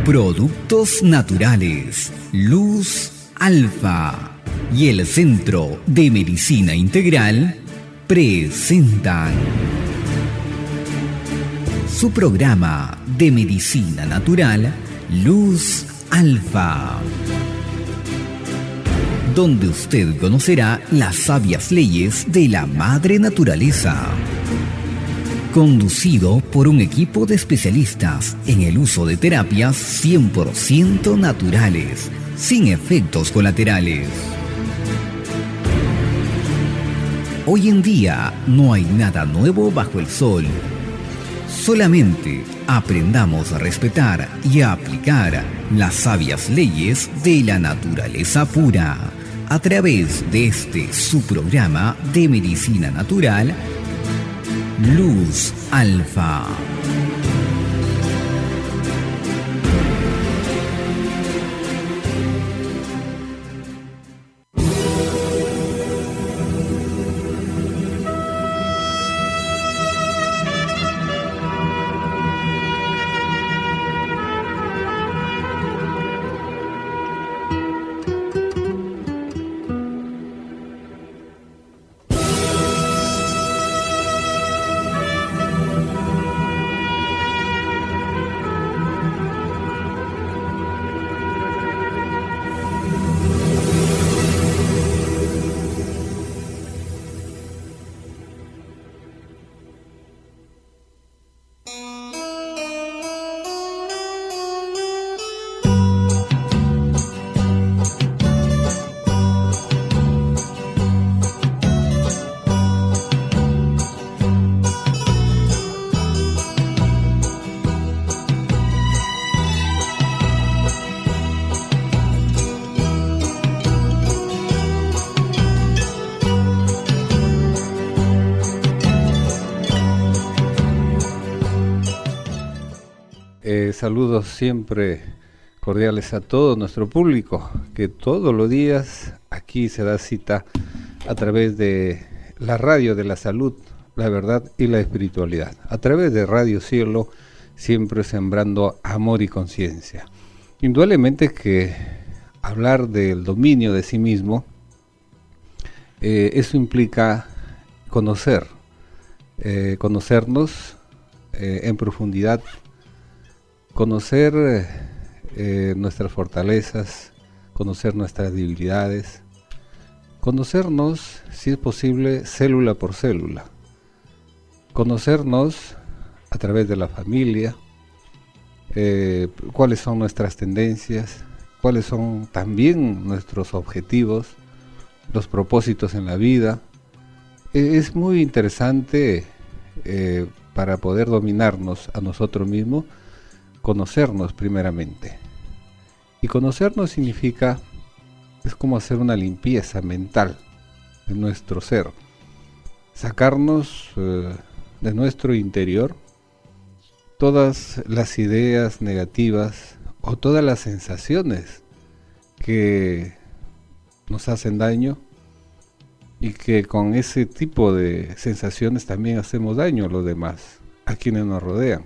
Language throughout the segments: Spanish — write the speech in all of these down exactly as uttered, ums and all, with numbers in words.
Productos naturales, Luz Alfa y el Centro de Medicina Integral presentan su programa de medicina natural, Luz Alfa, donde usted conocerá las sabias leyes de la madre naturaleza. Conducido por un equipo de especialistas en el uso de terapias cien por ciento naturales, sin efectos colaterales. Hoy en día no hay nada nuevo bajo el sol. Solamente aprendamos a respetar y a aplicar las sabias leyes de la naturaleza pura a través de este su programa de medicina natural, Luz Alfa. Eh, saludos siempre cordiales a todo nuestro público, que todos los días aquí se da cita a través de la radio de la salud, la verdad y la espiritualidad, a través de Radio Cielo, siempre sembrando amor y conciencia. Indudablemente que hablar del dominio de sí mismo, eh, eso implica conocer, eh, conocernos eh, en profundidad, conocer eh, nuestras fortalezas, conocer nuestras debilidades, conocernos, si es posible, célula por célula, conocernos a través de la familia, eh, cuáles son nuestras tendencias, cuáles son también nuestros objetivos, los propósitos en la vida. Eh, es muy interesante eh, para poder dominarnos a nosotros mismos, conocernos primeramente. Y conocernos significa, es como hacer una limpieza mental de nuestro ser, sacarnos eh, de nuestro interior todas las ideas negativas o todas las sensaciones que nos hacen daño, y que con ese tipo de sensaciones también hacemos daño a los demás, a quienes nos rodean.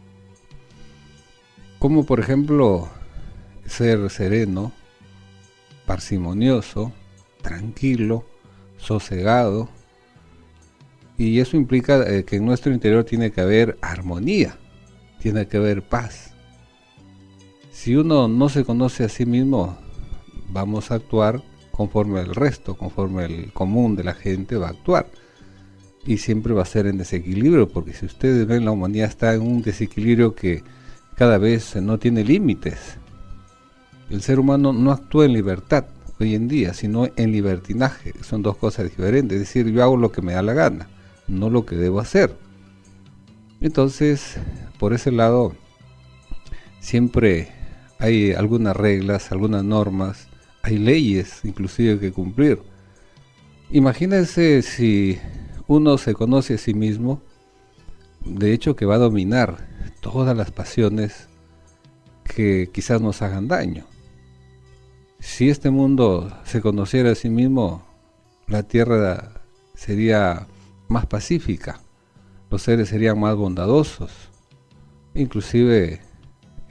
Como por ejemplo ser sereno, parsimonioso, tranquilo, sosegado, y eso implica eh, que en nuestro interior tiene que haber armonía, tiene que haber paz. Si uno no se conoce a sí mismo, vamos a actuar conforme el resto, conforme el común de la gente va a actuar, y siempre va a ser en desequilibrio, porque si ustedes ven, la humanidad está en un desequilibrio que cada vez no tiene límites. El ser humano no actúa en libertad hoy en día, sino en libertinaje. Son dos cosas diferentes. Es decir, yo hago lo que me da la gana, no lo que debo hacer. Entonces, por ese lado, siempre hay algunas reglas, algunas normas, hay leyes inclusive que cumplir. Imagínense si uno se conoce a sí mismo, de hecho que va a dominar todas las pasiones que quizás nos hagan daño. Si este mundo se conociera a sí mismo, la tierra sería más pacífica, los seres serían más bondadosos, inclusive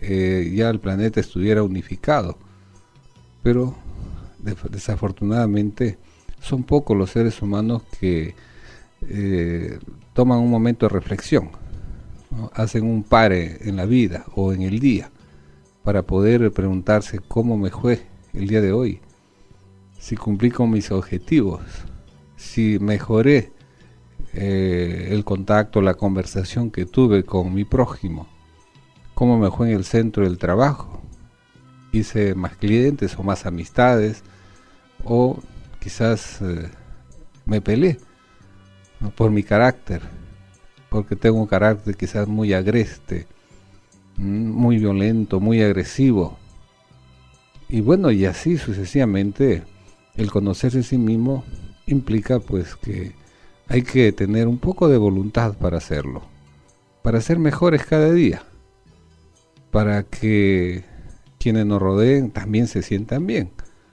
eh, ya el planeta estuviera unificado. Pero de, desafortunadamente son pocos los seres humanos que eh, toman un momento de reflexión, ¿no? Hacen un pare en la vida o en el día para poder preguntarse cómo me fue el día de hoy, si cumplí con mis objetivos, si mejoré eh, el contacto, la conversación que tuve con mi prójimo, cómo me fue en el centro del trabajo, hice más clientes o más amistades, o quizás eh, me peleé, ¿no? Por mi carácter, porque tengo un carácter quizás muy agreste, muy violento, muy agresivo. Y bueno, y así sucesivamente, el conocerse a sí mismo implica pues que hay que tener un poco de voluntad para hacerlo, para ser mejores cada día, para que quienes nos rodeen también se sientan bien.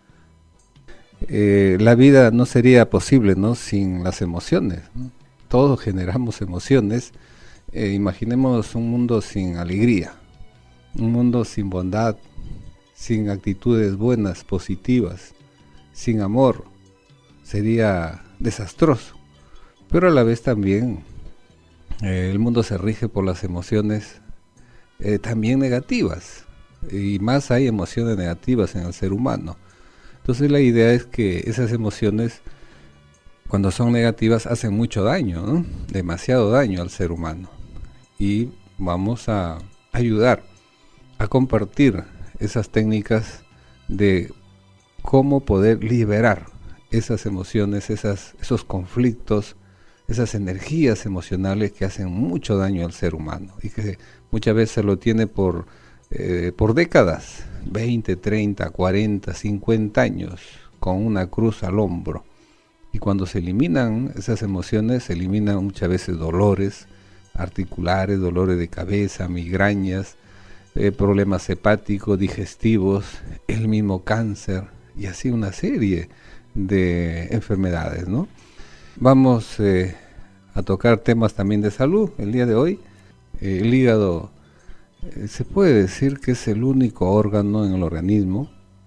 Eh, la vida no sería posible, ¿no?, sin las emociones, ¿no? Todos generamos emociones. Eh, imaginemos un mundo sin alegría, un mundo sin bondad, sin actitudes buenas, positivas, sin amor. Sería desastroso. Pero a la vez también eh, el mundo se rige por las emociones eh, también negativas, y más hay emociones negativas en el ser humano. Entonces la idea es que esas emociones, cuando son negativas, hacen mucho daño, ¿no? Demasiado daño al ser humano. Y vamos a ayudar a compartir esas técnicas de cómo poder liberar esas emociones, esas, esos conflictos, esas energías emocionales que hacen mucho daño al ser humano y que muchas veces lo tiene por, eh, por décadas, veinte, treinta, cuarenta, cincuenta años, con una cruz al hombro. Y cuando se eliminan esas emociones, se eliminan muchas veces dolores articulares, dolores de cabeza, migrañas, eh, problemas hepáticos, digestivos, el mismo cáncer y así una serie de enfermedades, ¿no? Vamos eh, a tocar temas también de salud el día de hoy. Eh, el hígado eh, se puede decir que es el único órgano en el organismo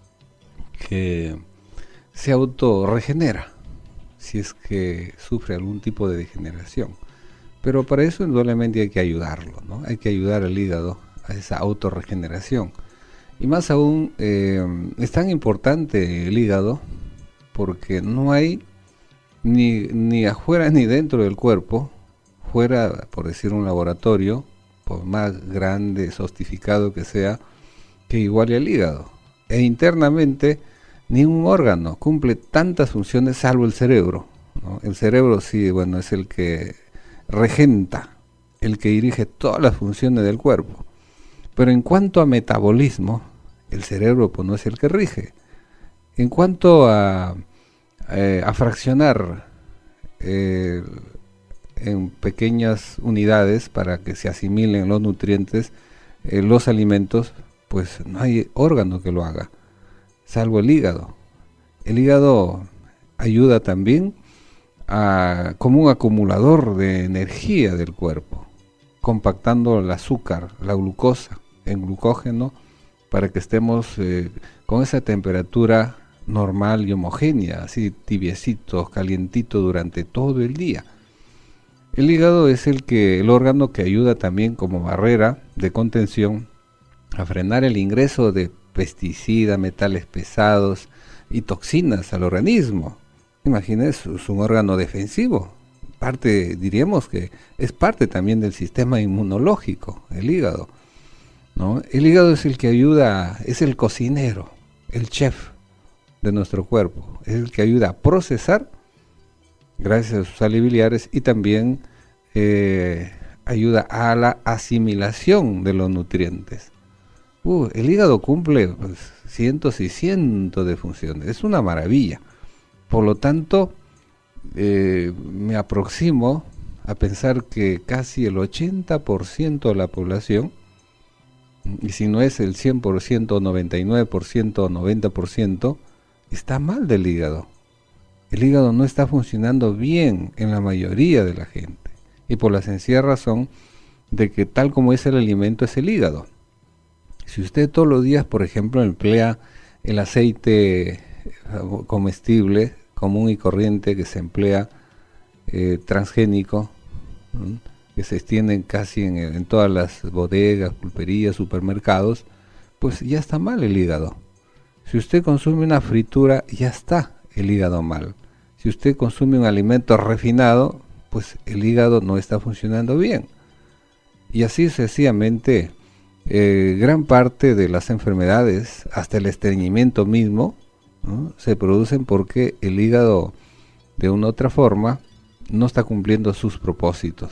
que se autorregenera si es que sufre algún tipo de degeneración. Pero para eso indudablemente hay que ayudarlo, ¿no? Hay que ayudar al hígado a esa autorregeneración. Y más aún, eh, es tan importante el hígado porque no hay ni, ni afuera ni dentro del cuerpo, fuera, por decir, un laboratorio, por más grande, sofisticado que sea, que iguale al hígado. E internamente, ningún órgano cumple tantas funciones salvo el cerebro, ¿no? El cerebro sí, bueno, es el que regenta, el que dirige todas las funciones del cuerpo. Pero en cuanto a metabolismo, el cerebro pues no es el que rige. En cuanto a, eh, a fraccionar eh, en pequeñas unidades para que se asimilen los nutrientes, eh, los alimentos, pues no hay órgano que lo haga, salvo el hígado. El hígado ayuda también a, como un acumulador de energía del cuerpo, compactando el azúcar, la glucosa, en glucógeno, para que estemos eh, con esa temperatura normal y homogénea, así tibiecitos, calientitos durante todo el día. El hígado es el que el órgano que ayuda también como barrera de contención a frenar el ingreso de pesticidas, metales pesados y toxinas al organismo. Imagínense, es un órgano defensivo. Parte, diríamos que es parte también del sistema inmunológico, el hígado, ¿no? El hígado es el que ayuda, es el cocinero, el chef de nuestro cuerpo, es el que ayuda a procesar gracias a sus sales biliares y también eh, ayuda a la asimilación de los nutrientes. Uh, el hígado cumple pues, cientos y cientos de funciones, es una maravilla. Por lo tanto, eh, me aproximo a pensar que casi el ochenta por ciento de la población, y si no es el cien por ciento, noventa y nueve por ciento, noventa por ciento, está mal del hígado. El hígado no está funcionando bien en la mayoría de la gente, y por la sencilla razón de que tal como es el alimento es el hígado. Si usted todos los días, por ejemplo, emplea el aceite comestible común y corriente que se emplea, eh, transgénico, ¿no?, que se extienden casi en, en todas las bodegas, pulperías, supermercados, pues ya está mal el hígado. Si usted consume una fritura, ya está el hígado mal. Si usted consume un alimento refinado, pues el hígado no está funcionando bien. Y así sucesivamente, eh, gran parte de las enfermedades, hasta el estreñimiento mismo, ¿no?, se producen porque el hígado, de una u otra forma, no está cumpliendo sus propósitos.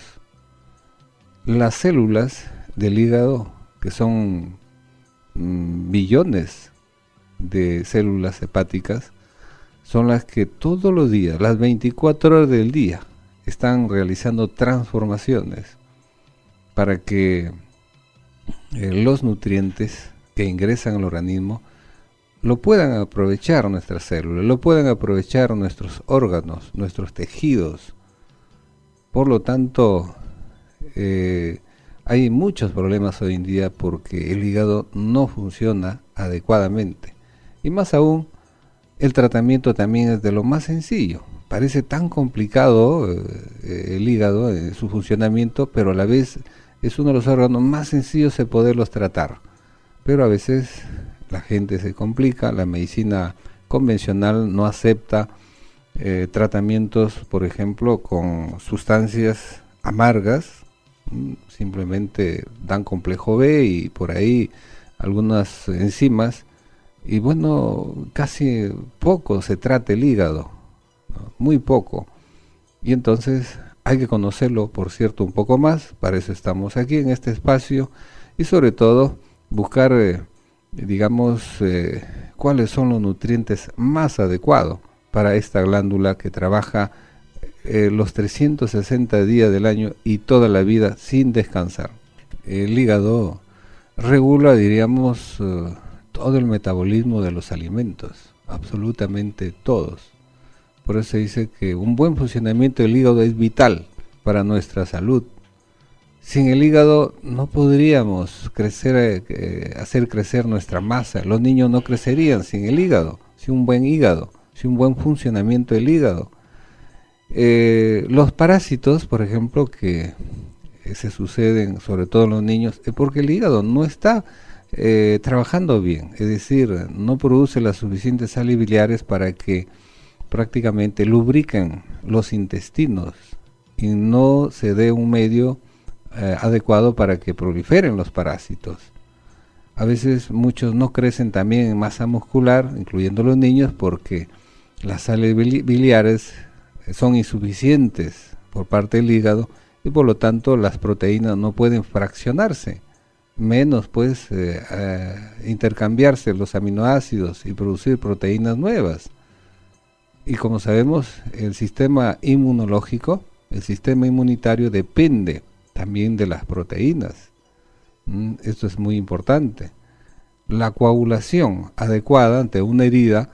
Las células del hígado, que son mmm, billones de células hepáticas, son las que todos los días, las veinticuatro horas del día, están realizando transformaciones para que eh, los nutrientes que ingresan al organismo lo puedan aprovechar nuestras células, lo puedan aprovechar nuestros órganos, nuestros tejidos. Por lo tanto, eh, hay muchos problemas hoy en día porque el hígado no funciona adecuadamente. Y más aún, el tratamiento también es de lo más sencillo. Parece tan complicado eh, el hígado en su funcionamiento, pero a la vez es uno de los órganos más sencillos de poderlos tratar. Pero a veces la gente se complica, la medicina convencional no acepta eh, tratamientos, por ejemplo, con sustancias amargas, simplemente dan complejo B y por ahí algunas enzimas, y bueno, casi poco se trata el hígado, ¿no?, muy poco. Y entonces hay que conocerlo, por cierto, un poco más. Para eso estamos aquí en este espacio, y sobre todo buscar, eh, digamos, eh, cuáles son los nutrientes más adecuados para esta glándula que trabaja eh, los trescientos sesenta días del año y toda la vida sin descansar. El hígado regula, diríamos, eh, todo el metabolismo de los alimentos, absolutamente todos. Por eso se dice que un buen funcionamiento del hígado es vital para nuestra salud. Sin el hígado no podríamos crecer, eh, hacer crecer nuestra masa. Los niños no crecerían sin el hígado, sin un buen hígado, sin un buen funcionamiento del hígado. Eh, los parásitos, por ejemplo, que eh, se suceden sobre todo en los niños, es porque el hígado no está eh, trabajando bien, es decir, no produce las suficientes sales biliares para que prácticamente lubriquen los intestinos y no se dé un medio eh, adecuado para que proliferen los parásitos. A veces muchos no crecen también en masa muscular, incluyendo los niños, porque las sales biliares son insuficientes por parte del hígado y por lo tanto las proteínas no pueden fraccionarse, menos pues eh, eh, intercambiarse los aminoácidos y producir proteínas nuevas. Y como sabemos, el sistema inmunológico, el sistema inmunitario depende también de las proteínas. Mm, esto es muy importante. La coagulación adecuada ante una herida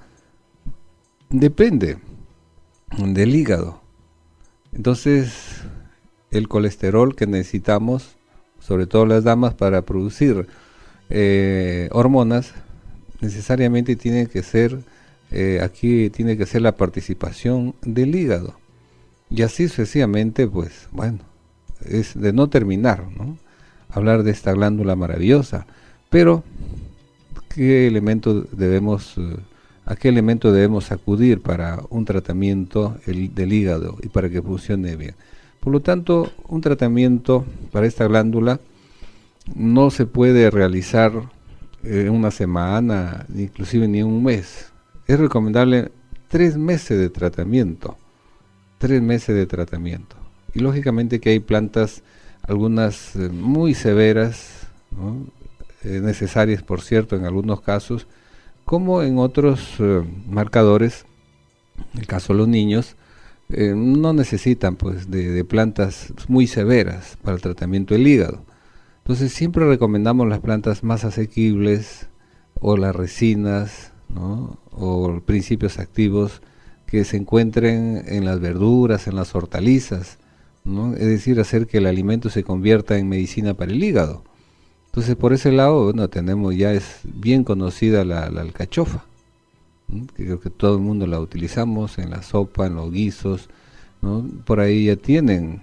depende del hígado. Entonces, el colesterol que necesitamos, sobre todo las damas, para producir eh, hormonas, necesariamente tiene que ser, eh, aquí tiene que ser la participación del hígado. Y así sucesivamente, pues, bueno, es de no terminar, ¿no?, hablar de esta glándula maravillosa. Pero, ¿qué elemento debemos, eh, a qué elemento debemos acudir para un tratamiento el, del hígado y para que funcione bien? Por lo tanto, un tratamiento para esta glándula no se puede realizar en eh, una semana, inclusive ni un mes. Es recomendable tres meses de tratamiento, tres meses de tratamiento. Y lógicamente que hay plantas, algunas eh, muy severas, ¿no?, eh, necesarias, por cierto, en algunos casos, como en otros eh, marcadores. En el caso de los niños, eh, no necesitan pues de, de plantas muy severas para el tratamiento del hígado. Entonces siempre recomendamos las plantas más asequibles, o las resinas, ¿no?, o principios activos que se encuentren en las verduras, en las hortalizas, ¿no?, es decir, hacer que el alimento se convierta en medicina para el hígado. Entonces, por ese lado, bueno, tenemos ya es bien conocida la, la alcachofa, ¿no? Que creo que todo el mundo la utilizamos en la sopa, en los guisos, ¿no? Por ahí ya tienen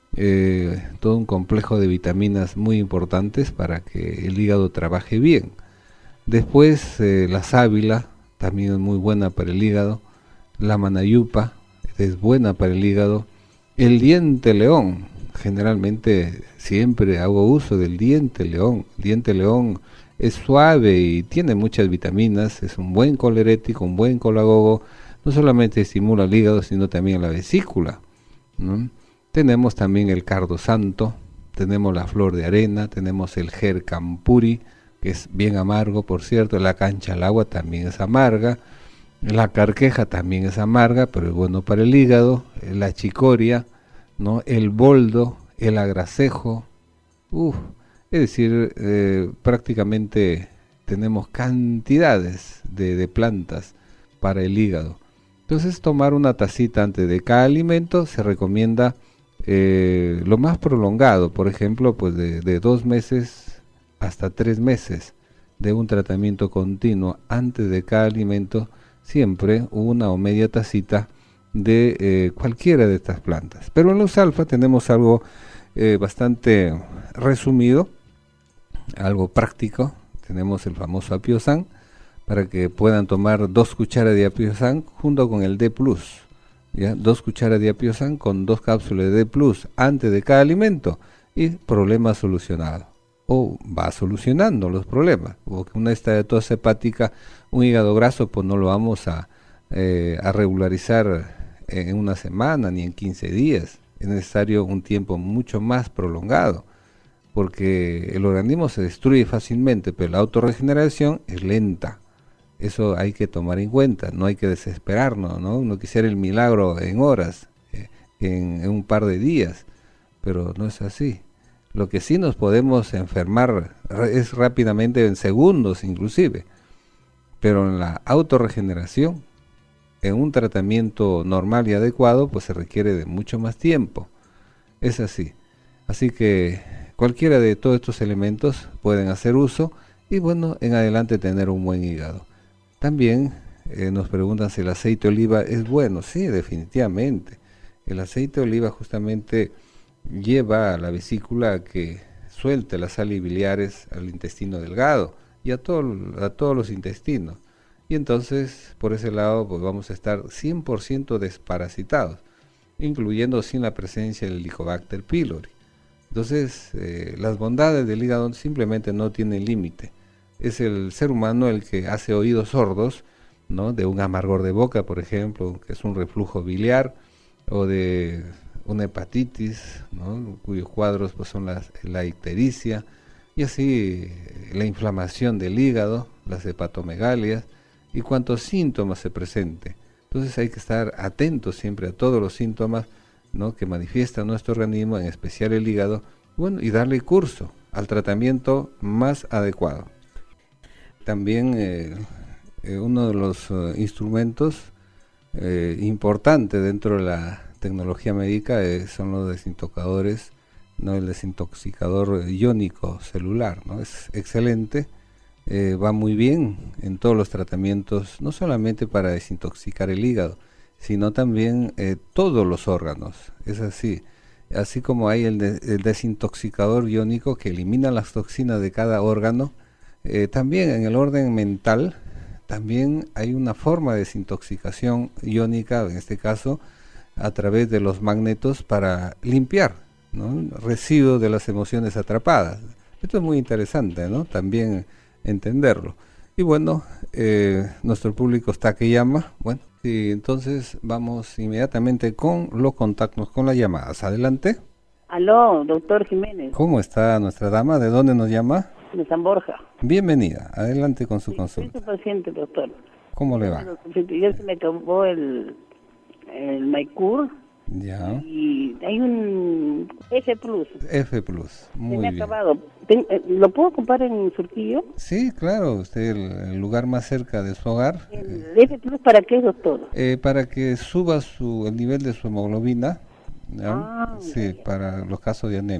eh, todo un complejo de vitaminas muy importantes para que el hígado trabaje bien. Después, eh, la sábila también es muy buena para el hígado, la manayupa es buena para el hígado, el diente león, generalmente siempre hago uso del diente león. El diente león es suave y tiene muchas vitaminas, es un buen colerético, un buen colagogo, no solamente estimula el hígado, sino también la vesícula, ¿no? Tenemos también el cardo santo, tenemos la flor de arena, tenemos el jercampuri, que es bien amargo, por cierto, la cancha al agua también es amarga, la carqueja también es amarga, pero es bueno para el hígado, la chicoria, ¿no? El boldo, el agracejo, uf, es decir, eh, prácticamente tenemos cantidades de, de plantas para el hígado. Entonces, tomar una tacita antes de cada alimento se recomienda eh, lo más prolongado, por ejemplo, pues de, de dos meses hasta tres meses de un tratamiento continuo antes de cada alimento, siempre una o media tacita de eh, cualquiera de estas plantas. Pero en los alfa tenemos algo eh, bastante resumido, algo práctico. Tenemos el famoso Apiosan, para que puedan tomar dos cucharas de Apiosan junto con el D plus, ¿ya? Dos cucharas de Apiosan con dos cápsulas de D plus antes de cada alimento y problema solucionado. O va solucionando los problemas, porque una esteatosis hepática, un hígado graso, pues no lo vamos a, eh, a regularizar en una semana ni en quince días. Es necesario un tiempo mucho más prolongado, porque el organismo se destruye fácilmente, pero la autorregeneración es lenta. Eso hay que tomar en cuenta, no hay que desesperarnos, ¿no? Uno quisiera el milagro en horas, eh, en, en un par de días, pero no es así. Lo que sí nos podemos enfermar es rápidamente, en segundos inclusive, pero en la autorregeneración, en un tratamiento normal y adecuado, pues se requiere de mucho más tiempo. Es así. Así que cualquiera de todos estos elementos pueden hacer uso y bueno, en adelante tener un buen hígado. También eh, nos preguntan si el aceite de oliva es bueno. Sí, definitivamente. El aceite de oliva justamente lleva a la vesícula a que suelte las sales biliares al intestino delgado y a, todo, a todos los intestinos. Y entonces, por ese lado, pues vamos a estar cien por ciento desparasitados, incluyendo sin la presencia del Helicobacter pylori. Entonces, eh, las bondades del hígado simplemente no tienen límite. Es el ser humano el que hace oídos sordos, ¿no? De un amargor de boca, por ejemplo, que es un reflujo biliar, o de una hepatitis, ¿no? Cuyos cuadros pues, son las, la ictericia, y así la inflamación del hígado, las hepatomegalias, y cuántos síntomas se presenten. Entonces hay que estar atentos siempre a todos los síntomas, ¿no? Que manifiesta nuestro organismo, en especial el hígado, bueno, y darle curso al tratamiento más adecuado. También eh, eh, uno de los uh, instrumentos eh, importantes dentro de la tecnología médica eh, son los desintoxicadores, ¿no? El desintoxicador iónico celular, ¿no? Es excelente. Eh, va muy bien en todos los tratamientos, no solamente para desintoxicar el hígado, sino también eh, todos los órganos. Es así, así como hay el, de, el desintoxicador iónico que elimina las toxinas de cada órgano, eh, también en el orden mental, también hay una forma de desintoxicación iónica, en este caso, a través de los magnetos para limpiar, ¿no? Residuos de las emociones atrapadas. Esto es muy interesante, ¿no? También entenderlo. Y bueno, eh, nuestro público está que llama. Bueno, y entonces vamos inmediatamente con los contactos, con las llamadas. Adelante. Aló, doctor Jiménez. ¿Cómo está nuestra dama? ¿De dónde nos llama? De San Borja. Bienvenida. Adelante con su Sí, consulta. soy su paciente, doctor. ¿Cómo le va? Ya se me acabó el, el Maicur. Ya. Y hay un F plus. F plus. Muy se me ha bien. acabado. Ten, eh, ¿Lo puedo comprar en Surquillo? Sí, claro. Usted, el, el lugar más cerca de su hogar. ¿El eh, F plus para qué, doctor? Eh, para que suba su, el nivel de su hemoglobina, ¿ya? Ah, Sí, ya. para los casos de anemia.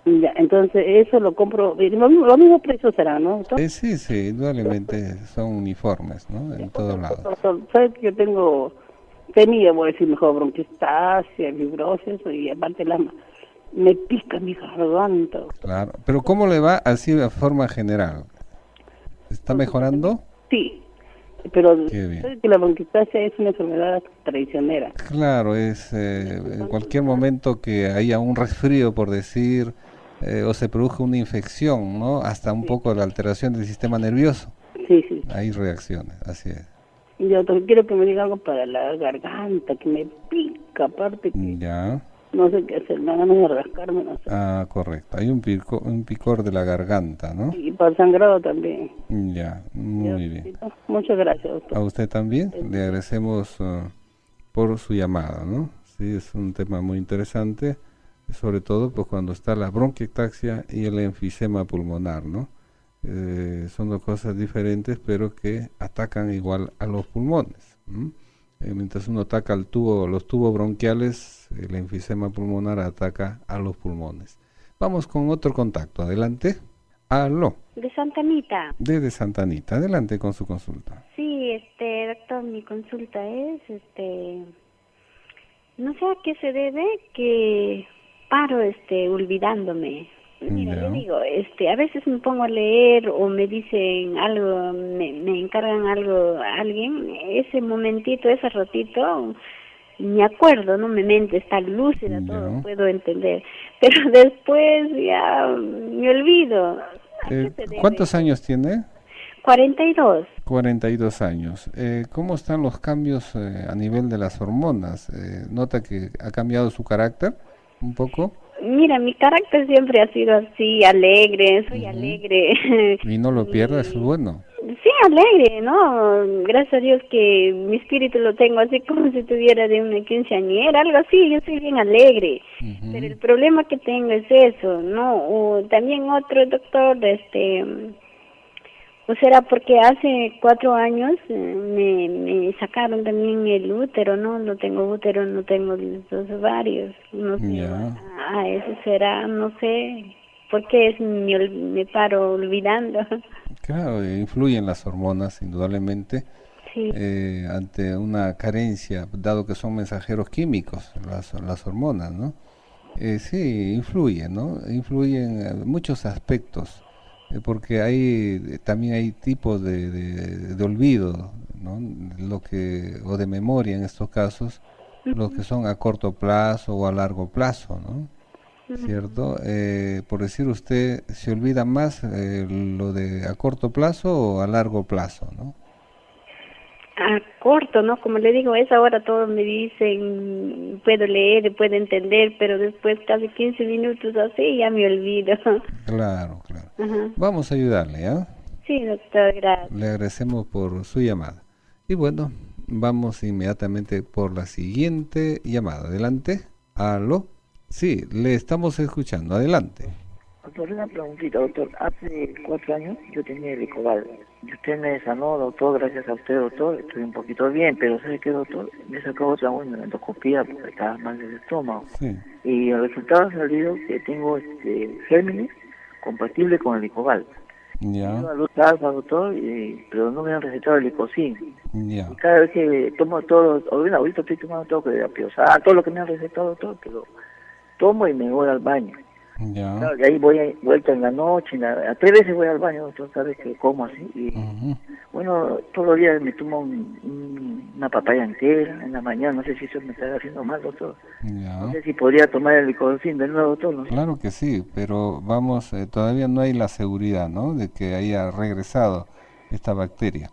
Ya, entonces eso lo compro, lo mismo, lo mismo precio será, ¿no, doctor? Eh, sí, sí, indudablemente son uniformes, ¿no? En todos lados. Doctor, ¿sabes que yo tengo, tenía, voy a decir mejor, bronquistasia, fibrosis y aparte la, me pica mi garganta. Claro, pero ¿cómo le va así de forma general? ¿Está mejorando? Sí, pero Qué bien. ¿sabes que la bronquistasia es una enfermedad traicionera? Claro, es eh, en cualquier momento que haya un resfrío, por decir, eh, o se produzca una infección, ¿no? Hasta un Sí. poco la alteración del sistema nervioso. Sí, sí. Hay reacciones, así es. Y yo doctor, quiero que me diga algo para la garganta, que me pica, aparte que Ya. no sé qué hacer, me dan ganas de rascarme, no sé. Ah, correcto. Hay un pico, un picor de la garganta, ¿no? Y para el sangrado también. Ya, muy bien. Muchas gracias, doctor. A usted también le agradecemos uh, por su llamada, ¿no? Sí, es un tema muy interesante, sobre todo pues cuando está la bronquiectasia y el enfisema pulmonar, ¿no? Eh, son dos cosas diferentes, pero que atacan igual a los pulmones. ¿m? Eh, mientras uno ataca el tubo, los tubos bronquiales, el enfisema pulmonar ataca a los pulmones. Vamos con otro contacto. Adelante. Aló. De Santa Anita. Desde Santa Anita. Adelante con su consulta. Sí, este, doctor, mi consulta es, este, no sé a qué se debe que paro, este, olvidándome. Mira, Ya. yo digo, este, a veces me pongo a leer o me dicen algo, me, me encargan algo a alguien, ese momentito, ese ratito, me acuerdo, ¿no? Mi mente está lúcida, Ya. todo puedo entender, pero después ya me olvido. ¿A qué Eh, se debe? ¿Cuántos años tiene? cuarenta y dos. cuarenta y dos años. Eh, ¿Cómo están los cambios eh, a nivel de las hormonas? Eh, ¿Nota que ha cambiado su carácter un poco? Mira, mi carácter siempre ha sido así, alegre, soy Ujú. alegre. Y no lo pierda, eso es bueno. Sí, alegre, ¿no? Gracias a Dios que mi espíritu lo tengo así como si tuviera de una quinceañera, algo así, yo soy bien alegre. Ujú. Pero el problema que tengo es eso, ¿no? O también otro doctor, este... O será porque hace cuatro años eh, me, me sacaron también el útero, ¿no? No tengo útero, no tengo los ovarios. No sé, Ya. ah, eso será, no sé. ¿Por qué es, me, ol- me paro olvidando? Claro, eh, influyen las hormonas, indudablemente, Sí, eh, ante una carencia, dado que son mensajeros químicos, las, las hormonas, ¿no? Eh, sí, influyen, ¿no? Influyen en muchos aspectos, eh, porque hay eh, también hay tipos de, de, de olvido, ¿no? Lo que, o de memoria en estos casos, los que son a corto plazo o a largo plazo, ¿no? ¿Cierto? Eh, por decir, usted se olvida más eh, lo de a corto plazo o a largo plazo, ¿no? a corto, ¿no? Como le digo, es ahora todos me dicen, puedo leer, puedo entender, pero después casi quince minutos así ya me olvido. Claro, claro. Ajá. Vamos a ayudarle, ¿ah? Sí, doctor, gracias. Le agradecemos por su llamada. Y bueno, vamos inmediatamente por la siguiente llamada. Adelante. Aló. Sí, le estamos escuchando. Adelante. Doctor, una preguntita, doctor. Hace cuatro años yo tenía el Icobal. Y usted me sanó, doctor, gracias a usted, doctor. Estoy un poquito bien, pero ¿sabe qué, doctor? Me sacó otra una endoscopía porque estaba mal del estómago. Sí. Y el resultado ha salido que tengo este Géminis compatible con el Icobal. Ya, Yo a luz alfa, doctor, y, pero no me han recetado el Licocin. ya. Y cada vez que tomo todo, ahorita ahorita estoy tomando todo que de apiosar, todo lo que me han recetado, doctor, pero tomo y me voy al baño. Ya. Claro, y ahí voy a, vuelta en la noche, en la- a tres veces voy al baño, doctor, sabes que como así. Y Ujú. bueno, todos los días me tomo un- un- una papaya entera en la mañana, no sé si eso me está haciendo mal, doctor. Ya. No sé si podría tomar el Licocin de nuevo, doctor, no sé. Claro que sí, pero vamos, eh, todavía no hay la seguridad, ¿no? De que haya regresado esta bacteria.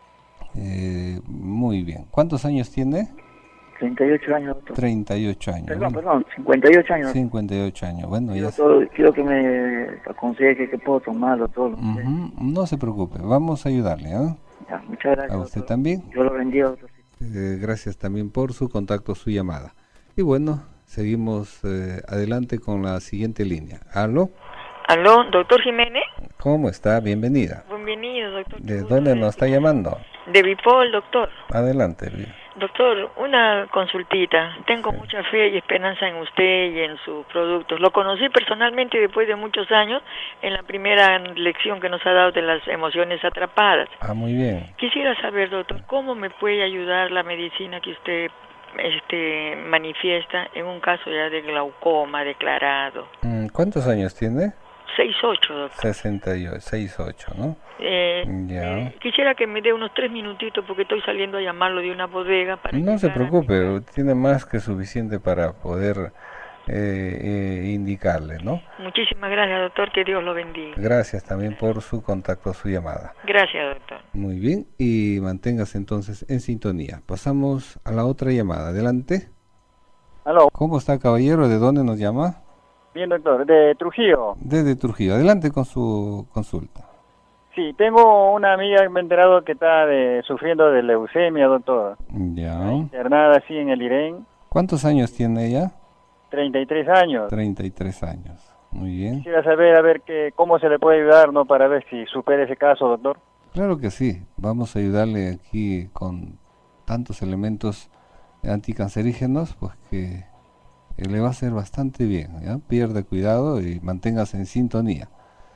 Eh, muy bien. ¿Cuántos años tiene? treinta y ocho años, doctor. treinta y ocho años. Perdón, Bueno, perdón, cincuenta y ocho años. cincuenta y ocho años. Bueno, Sí, ya. doctor, quiero que me aconseje que puedo tomar, doctor. No sé. Ujú. No se preocupe, vamos a ayudarle, ¿ah? Ya, muchas gracias, A usted doctor. también. Yo lo bendiga, doctor. Eh, gracias también por su contacto, su llamada. Y bueno, seguimos eh, adelante con la siguiente línea. ¿Aló? Aló, doctor Jiménez. ¿Cómo está? Bienvenida. Bienvenido, doctor. ¿De dónde nos está llamando? De Bipol, doctor. Adelante. Doctor, una consultita. Tengo mucha fe y esperanza en usted y en sus productos. Lo conocí personalmente después de muchos años en la primera lección que nos ha dado de las emociones atrapadas. Ah, muy bien. Quisiera saber, doctor, ¿cómo me puede ayudar la medicina que usted este, manifiesta en un caso ya de glaucoma declarado? ¿Cuántos años tiene? seis ocho, doctor. sesenta y ocho, sesenta y ocho, ¿no? Eh, ya. eh, quisiera que me dé unos tres minutitos porque estoy saliendo a llamarlo de una bodega para... No se preocupe, tiene más que suficiente para poder eh, eh, indicarle, ¿no? Muchísimas gracias, doctor, que Dios lo bendiga. Gracias también por su contacto, su llamada. Gracias, doctor. Muy bien, y manténgase entonces en sintonía. Pasamos a la otra llamada. Adelante. Aló. ¿Cómo está, caballero? ¿De dónde nos llama? Bien, doctor, de Trujillo. Desde Trujillo. Adelante con su consulta. Sí, tengo una amiga que me he enterado que está de, sufriendo de leucemia, doctor. Ya. Internada así en el IREN. ¿Cuántos años tiene ella? treinta y tres años. treinta y tres años. Muy bien. Quisiera saber, a ver, que, cómo se le puede ayudar, ¿no? Para ver si supera ese caso, doctor. Claro que sí. Vamos a ayudarle aquí con tantos elementos anticancerígenos, pues que le va a hacer bastante bien, ¿ya? Pierda cuidado y manténgase en sintonía.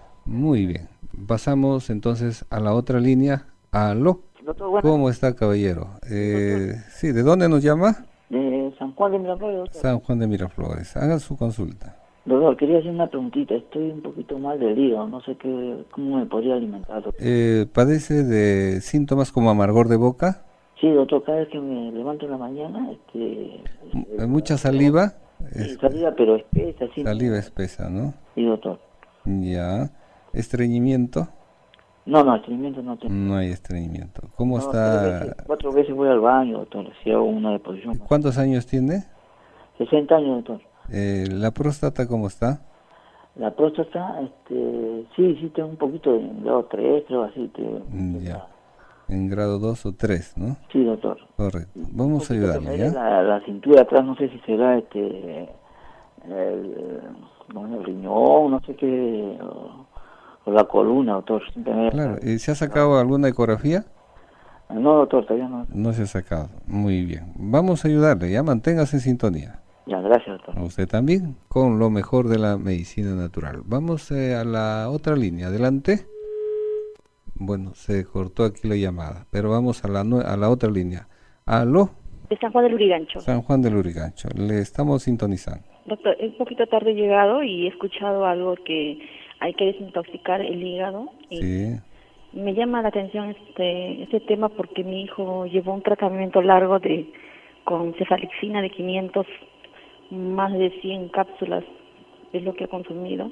Muy bien. Pasamos entonces a la otra línea. Aló. Doctor, bueno. ¿Cómo está, caballero? Eh, sí, ¿de dónde nos llama? De San Juan de Miraflores, doctor. San Juan de Miraflores. Haga su consulta. Doctor, quería hacer una preguntita. Estoy un poquito mal del hígado. No sé qué, cómo me podría alimentar, doctor. Eh, ¿Padece de síntomas como amargor de boca? Sí, doctor. Cada vez que me levanto en la mañana, este... M- ¿Mucha saliva? Sí, saliva, pero espesa. Sí, saliva espesa, ¿no? Sí, doctor. Ya. ¿Estreñimiento? No, no, estreñimiento no tengo. No hay estreñimiento. ¿Cómo No, está? tres veces, cuatro veces voy al baño, doctor. Si hago una deposición. ¿Cuántos años tiene? sesenta años, doctor. Eh, ¿La próstata cómo está? La próstata, este, sí, sí tengo un poquito de grado tres, creo así. Te, ya. En grado dos o tres, ¿no? Sí, doctor. Correcto. Vamos a ayudarle, ¿ya? La, la cintura atrás, no sé si será este, el, no, el riñón, no sé qué, o, o la columna, doctor. Claro. ¿Y se ha sacado alguna ecografía? No, doctor, todavía no. No se ha sacado. Muy bien. Vamos a ayudarle, ya manténgase en sintonía. Ya, gracias, doctor. A usted también, con lo mejor de la medicina natural. Vamos eh, a la otra línea. Adelante. Bueno, se cortó aquí la llamada, pero vamos a la, a la otra línea. ¿Aló? De San Juan del Urigancho. San Juan del Urigancho. Le estamos sintonizando. Doctor, es un poquito tarde llegado y he escuchado algo que hay que desintoxicar el hígado. Y sí. Me llama la atención este este tema porque mi hijo llevó un tratamiento largo de con cefalexina de quinientos, más de cien cápsulas es lo que ha consumido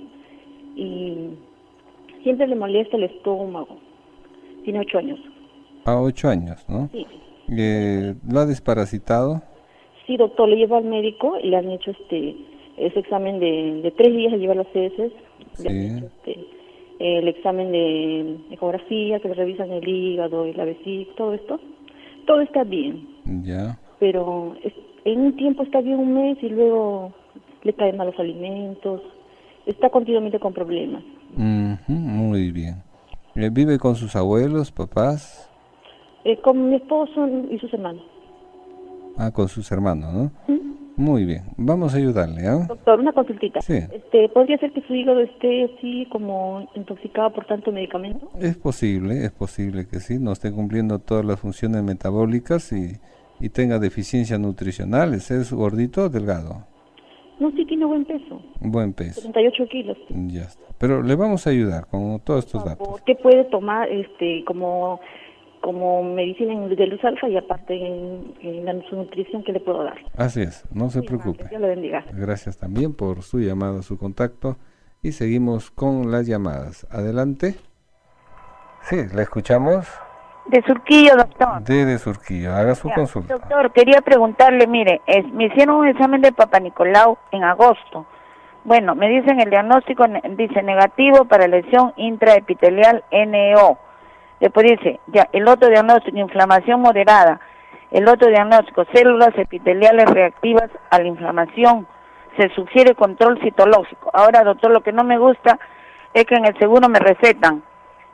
y siempre le molesta el estómago. Tiene ocho años. A ocho años, ¿no? Sí. Eh, ¿Lo ha desparasitado? Sí, doctor, le lleva al médico y le han hecho este ese examen de, de tres días, le lleva las heces, sí. Le han hecho este, el examen de ecografía, que le revisan el hígado y la vesícula, todo esto. Todo está bien. Ya. Pero es, en un tiempo está bien un mes y luego le caen malos alimentos. Está continuamente con problemas. Uh-huh, muy bien. ¿Vive con sus abuelos, papás? Eh, con mi esposo y sus hermanos. Ah, con sus hermanos, ¿no? ¿Mm? Muy bien. Vamos a ayudarle, ¿ah? ¿eh? Doctor, una consultita. Sí. Este, ¿podría ser que su hígado esté así como intoxicado por tanto medicamento? Es posible, es posible que sí, no esté cumpliendo todas las funciones metabólicas y, y tenga deficiencias nutricionales. ¿Es gordito o delgado? No, sí tiene buen peso. Buen peso. setenta y ocho kilos. Ya está. Pero le vamos a ayudar con todos estos datos. ¿Qué puede tomar este como como medicina de luz alfa y aparte en, en la, su nutrición que le puedo dar? Así es, no se Muy preocupe. amable, Dios le bendiga. Gracias también por su llamada, su contacto. Y seguimos con las llamadas. Adelante. Sí, ¿la escuchamos? De Surquillo, doctor. De, de Surquillo, haga su Ya, consulta. Doctor, quería preguntarle, mire, es, me hicieron un examen de Papa Nicolau en agosto. Bueno, me dicen el diagnóstico, dice negativo para lesión intraepitelial N E O. Después dice, ya, el otro diagnóstico, inflamación moderada. El otro diagnóstico, células epiteliales reactivas a la inflamación. Se sugiere control citológico. Ahora, doctor, lo que no me gusta es que en el seguro me recetan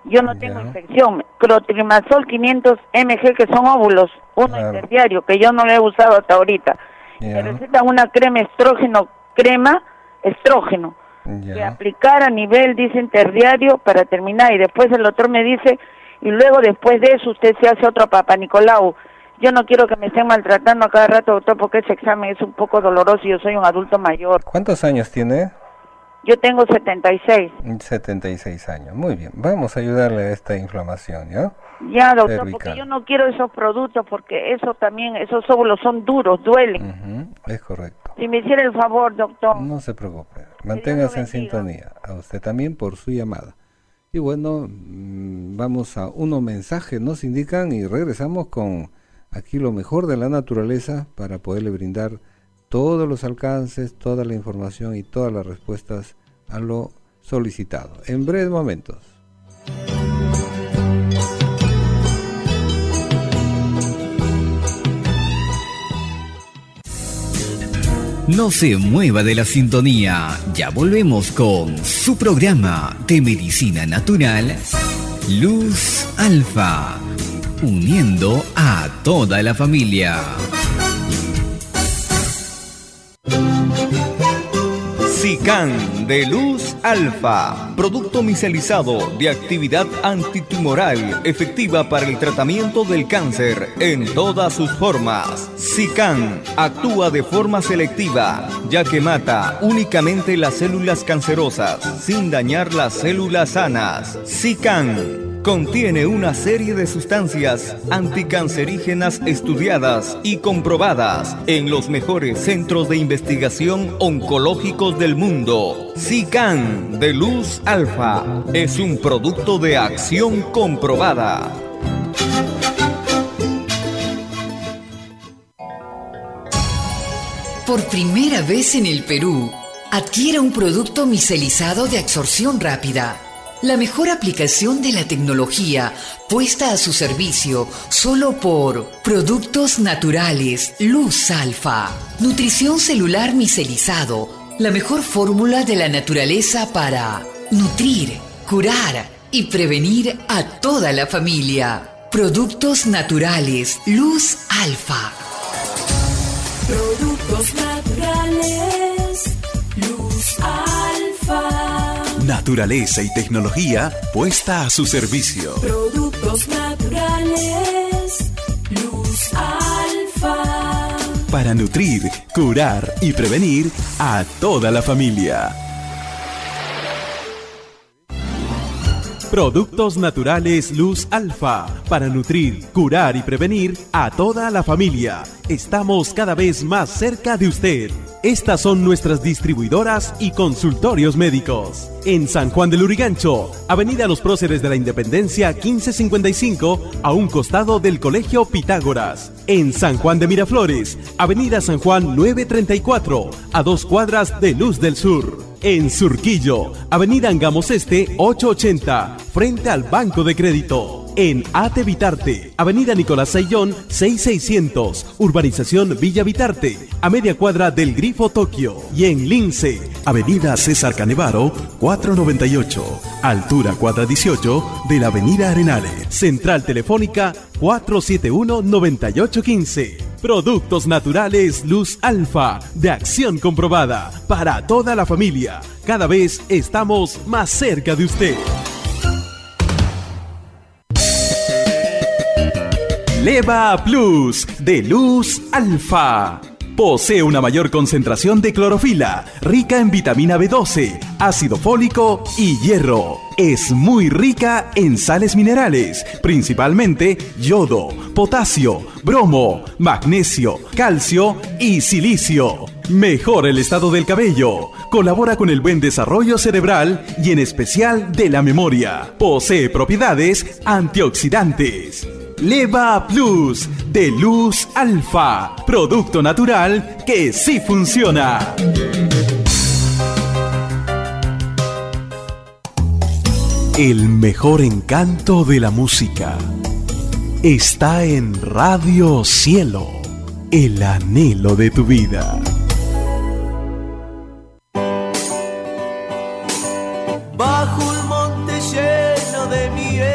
Yo no tengo Ya. infección. Clotrimazol quinientos miligramos, que son óvulos, uno Claro. interdiario, que yo no lo he usado hasta ahorita. Ya. Me recetan una crema estrógeno, crema estrógeno, que Ya. aplicar a nivel, dice, interdiario para terminar. Y después el doctor me dice, y luego después de eso usted se hace otro Papa Nicolau. Yo no quiero que me estén maltratando a cada rato, doctor, porque ese examen es un poco doloroso y yo soy un adulto mayor. ¿Cuántos años tiene? Yo tengo setenta y seis. setenta y seis años. Muy bien. Vamos a ayudarle a esta inflamación, ¿ya? Ya, doctor, Cervical. porque yo no quiero esos productos, porque eso también, esos óvulos son duros, duelen. Ujú, es correcto. Si me hiciera el favor, doctor. No se preocupe. Manténgase en sintonía. A usted también por su llamada. Y bueno, mm, vamos a unos mensajes, nos indican, y regresamos con aquí lo mejor de la naturaleza para poderle brindar todos los alcances, toda la información y todas las respuestas a lo solicitado. En breves momentos. No se mueva de la sintonía, ya volvemos con su programa de medicina natural, Luz Alfa, uniendo a toda la familia. Sican de Luz Alfa, producto micellizado de actividad antitumoral efectiva para el tratamiento del cáncer en todas sus formas. Sican actúa de forma selectiva, ya que mata únicamente las células cancerosas sin dañar las células sanas. Sican contiene una serie de sustancias anticancerígenas estudiadas y comprobadas en los mejores centros de investigación oncológicos del mundo. Sican de Luz Alfa es un producto de acción comprobada. Por primera vez en el Perú, adquiera un producto micelizado de absorción rápida. La mejor aplicación de la tecnología puesta a su servicio solo por Productos Naturales Luz Alfa. Nutrición celular micelizado, la mejor fórmula de la naturaleza para nutrir, curar y prevenir a toda la familia. Productos Naturales Luz Alfa. Productos naturales, Luz Alfa. Naturaleza y tecnología puesta a su servicio. Productos naturales, Luz Alfa. Para nutrir, curar y prevenir a toda la familia. Productos naturales Luz Alfa, para nutrir, curar y prevenir a toda la familia. Estamos cada vez más cerca de usted. Estas son nuestras distribuidoras y consultorios médicos. En San Juan del Lurigancho, Avenida Los Próceres de la Independencia quince cincuenta y cinco, a un costado del Colegio Pitágoras. En San Juan de Miraflores, Avenida San Juan novecientos treinta y cuatro, a dos cuadras de Luz del Sur. En Surquillo, Avenida Angamos Este ochocientos ochenta, frente al Banco de Crédito. En Ate Vitarte, Avenida Nicolás Sayón seis mil seiscientos, Urbanización Villa Vitarte, a media cuadra del Grifo Tokio. Y en Lince, Avenida César Canevaro cuatrocientos noventa y ocho, altura cuadra dieciocho de la Avenida Arenales. Central Telefónica cuatro siete uno, nueve ocho uno cinco. Productos naturales Luz Alfa, de acción comprobada, para toda la familia. Cada vez estamos más cerca de usted. Leva Plus, de Luz Alfa. Posee una mayor concentración de clorofila, rica en vitamina B doce, ácido fólico y hierro. Es muy rica en sales minerales, principalmente yodo, potasio, bromo, magnesio, calcio y silicio. Mejora el estado del cabello, colabora con el buen desarrollo cerebral y en especial de la memoria. Posee propiedades antioxidantes. Leva Plus, de Luz Alfa, producto natural que sí funciona. El mejor encanto de la música está en Radio Cielo, el anhelo de tu vida. Bajo un monte lleno de miel,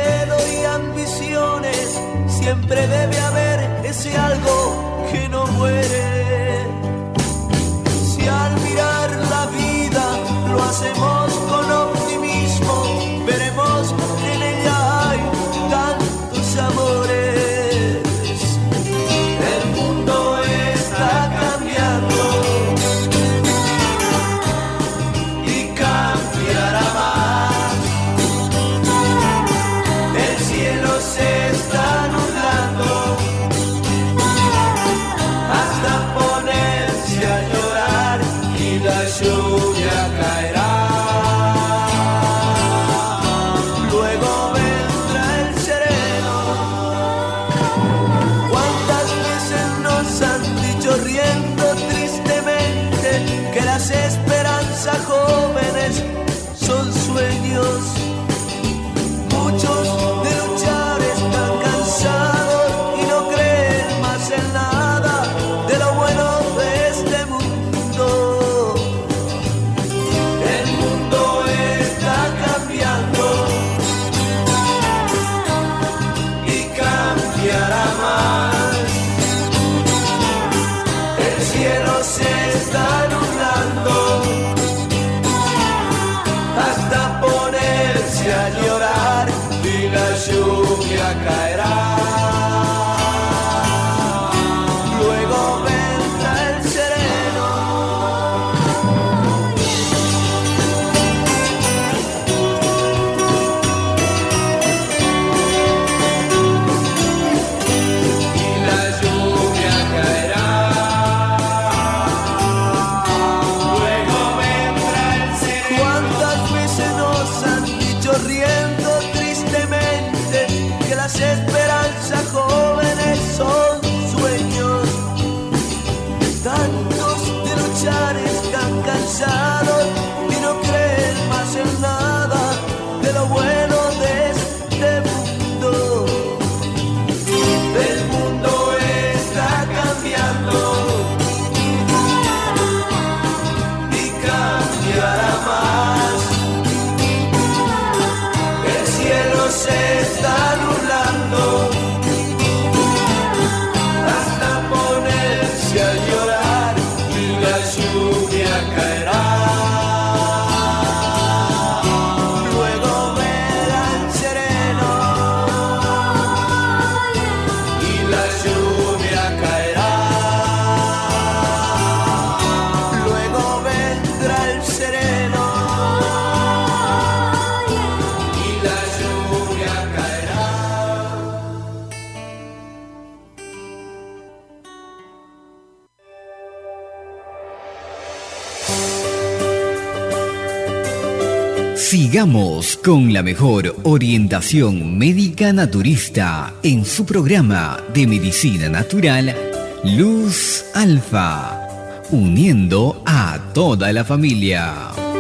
avancemos con optimismo, veremos que en ella hay tantos amores. El mundo está cambiando y cambiará más. El cielo se está nublando hasta ponerse a llorar y la lluvia caerá. Luego vendrá el sereno. ¿Cuántas veces nos han dicho riendo tristemente que las esperanzas jóvenes son sueños? Muchos de luchar están cansados y no creen más en nada de lo bueno de este mundo. El mundo está cambiando y cambiará más. El cielo se está nublando hasta ponerse a llorar y la lluvia caerá. Luego vendrá el sereno. Y la lluvia caerá. Luego vendrá el sereno. ¿Cuántas veces nos han dicho riendo tristemente que las esperanzas jóvenes son sueños? Tantos de luchar están cansados y no creen más en nada de lo bueno de este mundo. El mundo está cambiando y cambiará más. El cielo se está nublando hasta ponerse a llorar y la lluvia caerá. Luego verá el sereno y la lluvia caerá. Luego vendrá el sereno y la lluvia caerá. Sigamos con la mejor orientación médica naturista en su programa de medicina natural Luz Alfa, uniendo a toda la familia.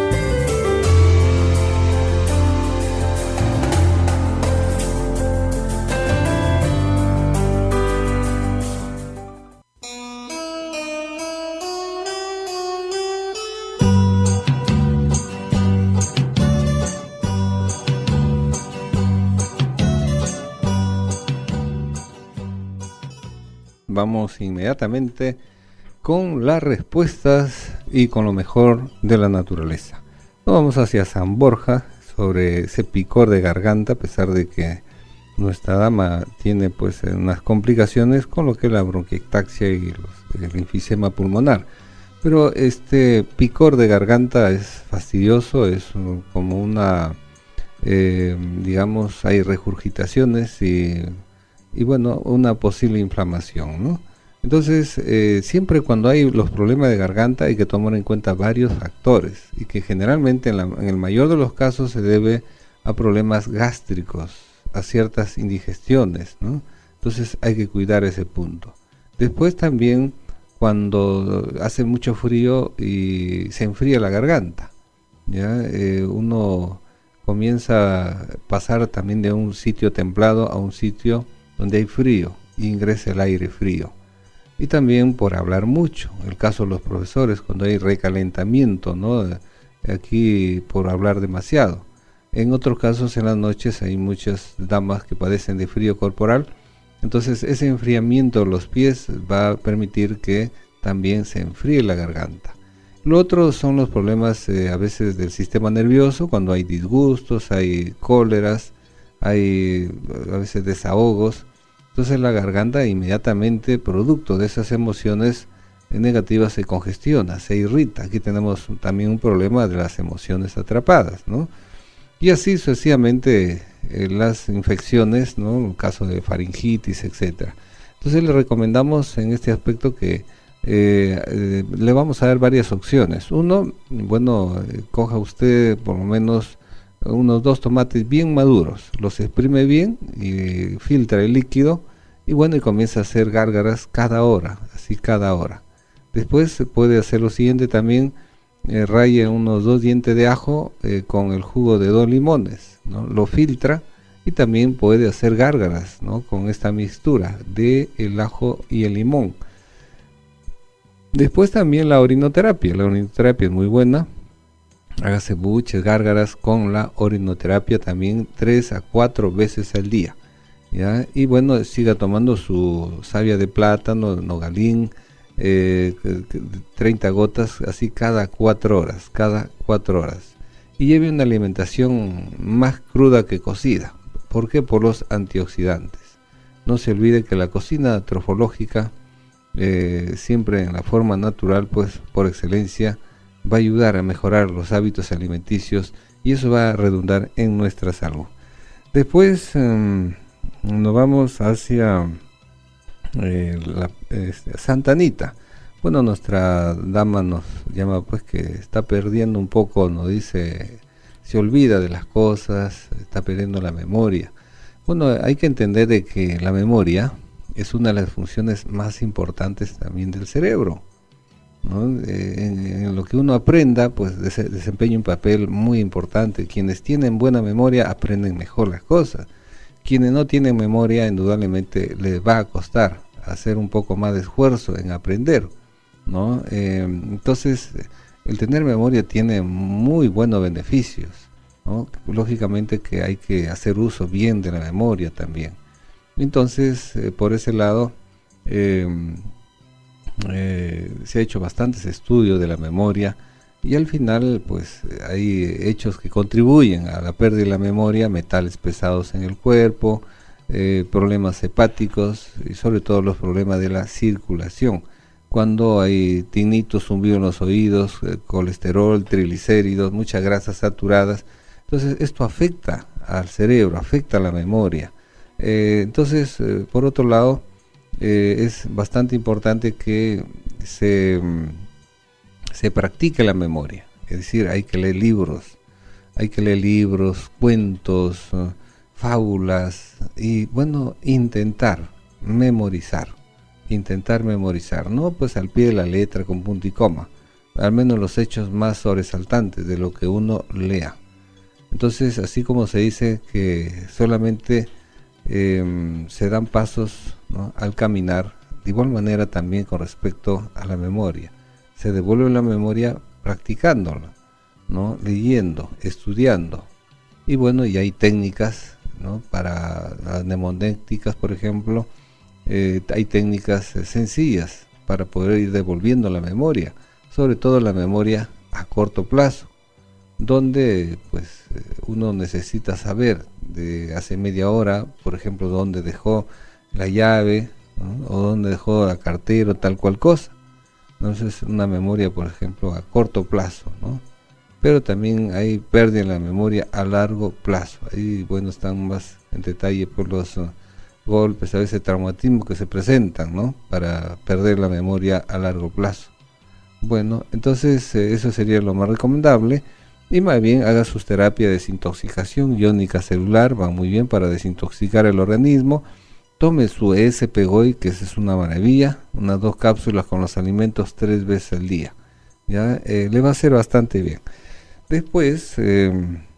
Vamos inmediatamente con las respuestas y con lo mejor de la naturaleza. Nos vamos hacia San Borja sobre ese picor de garganta, a pesar de que nuestra dama tiene pues unas complicaciones con lo que es la bronquiectasia y los, el enfisema pulmonar. Pero este picor de garganta es fastidioso, es como una, eh, digamos, hay regurgitaciones y, y bueno, una posible inflamación, ¿no? Entonces, eh, siempre cuando hay los problemas de garganta hay que tomar en cuenta varios factores y que generalmente en, la, en el mayor de los casos se debe a problemas gástricos, a ciertas indigestiones, ¿no? Entonces hay que cuidar ese punto. Después también cuando hace mucho frío y se enfría la garganta, ¿ya? Eh, uno comienza a pasar también de un sitio templado a un sitio donde hay frío y ingresa el aire frío. Y también por hablar mucho, el caso de los profesores, cuando hay recalentamiento, ¿no? Aquí por hablar demasiado. En otros casos, en las noches, hay muchas damas que padecen de frío corporal, entonces ese enfriamiento de los pies va a permitir que también se enfríe la garganta. Lo otro son los problemas eh, a veces del sistema nervioso, cuando hay disgustos, hay cóleras, hay a veces desahogos. Entonces la garganta inmediatamente, producto de esas emociones negativas, se congestiona, se irrita. Aquí tenemos también un problema de las emociones atrapadas, ¿no? Y así sucesivamente eh, las infecciones, ¿no? En el caso de faringitis, etcétera. Entonces le recomendamos en este aspecto que Eh, eh, le vamos a dar varias opciones. Uno, bueno, eh, coja usted por lo menos unos dos tomates bien maduros, los exprime bien y filtra el líquido y bueno, y comienza a hacer gárgaras cada hora, así cada hora. Después se puede hacer lo siguiente también, eh, raye unos dos dientes de ajo eh, con el jugo de dos limones, ¿no? Lo filtra y también puede hacer gárgaras, ¿no? Con esta mixtura de el ajo y el limón. Después también la orinoterapia, la orinoterapia es muy buena, hágase buches, gárgaras con la orinoterapia también tres a cuatro veces al día, ¿ya? Y bueno, siga tomando su savia de plátano, nogalín, eh, treinta gotas, así cada cuatro horas, cada cuatro horas. Y lleve una alimentación más cruda que cocida. ¿Por qué? Por los antioxidantes. No se olvide que la cocina trofológica, Eh, siempre en la forma natural, pues por excelencia, va a ayudar a mejorar los hábitos alimenticios y eso va a redundar en nuestra salud. Después eh, nos vamos hacia eh, la, eh, Santa Anita. Bueno, nuestra dama nos llama pues que está perdiendo un poco, nos dice, se olvida de las cosas, está perdiendo la memoria. Bueno, hay que entender de que la memoria es una de las funciones más importantes también del cerebro, ¿no? Eh, en, en lo que uno aprenda, pues des- desempeña un papel muy importante. Quienes tienen buena memoria aprenden mejor las cosas. Quienes no tienen memoria, indudablemente les va a costar hacer un poco más de esfuerzo en aprender, ¿no? Eh, entonces, el tener memoria tiene muy buenos beneficios, ¿no? Lógicamente que hay que hacer uso bien de la memoria también. Entonces, eh, por ese lado, eh, eh, se ha hecho bastantes estudios de la memoria y al final, pues, hay hechos que contribuyen a la pérdida de la memoria, metales pesados en el cuerpo, eh, problemas hepáticos y sobre todo los problemas de la circulación. Cuando hay tinnitus, zumbido en los oídos, eh, colesterol, triglicéridos, muchas grasas saturadas, entonces esto afecta al cerebro, afecta a la memoria. Eh, entonces, eh, por otro lado, eh, es bastante importante que se, se practique la memoria, es decir, hay que leer libros, hay que leer libros, cuentos, uh, fábulas y, bueno, intentar memorizar, intentar memorizar, no pues al pie de la letra con punto y coma, al menos los hechos más sobresaltantes de lo que uno lea. Entonces, así como se dice que solamente Eh, se dan pasos, ¿no?, al caminar, de igual manera también con respecto a la memoria. Se devuelve la memoria practicándola, ¿no?, leyendo, estudiando. Y bueno, y hay técnicas, ¿no?, para las mnemonéticas, por ejemplo, eh, hay técnicas eh, sencillas para poder ir devolviendo la memoria, sobre todo la memoria a corto plazo, donde pues uno necesita saber de hace media hora, por ejemplo, dónde dejó la llave, ¿no?, o dónde dejó la cartera o tal cual cosa. Entonces, una memoria, por ejemplo, a corto plazo, ¿no? Pero también hay pérdida en la memoria a largo plazo. Ahí, bueno, están más en detalle por los uh, golpes, a veces traumatismos que se presentan, ¿no?, para perder la memoria a largo plazo. Bueno, entonces eh, eso sería lo más recomendable. Y más bien haga sus terapias de desintoxicación iónica celular, van muy bien para desintoxicar el organismo. Tome su E S P G O I, que esa es una maravilla, unas dos cápsulas con los alimentos tres veces al día. Ya eh, le va a hacer bastante bien. Después, eh,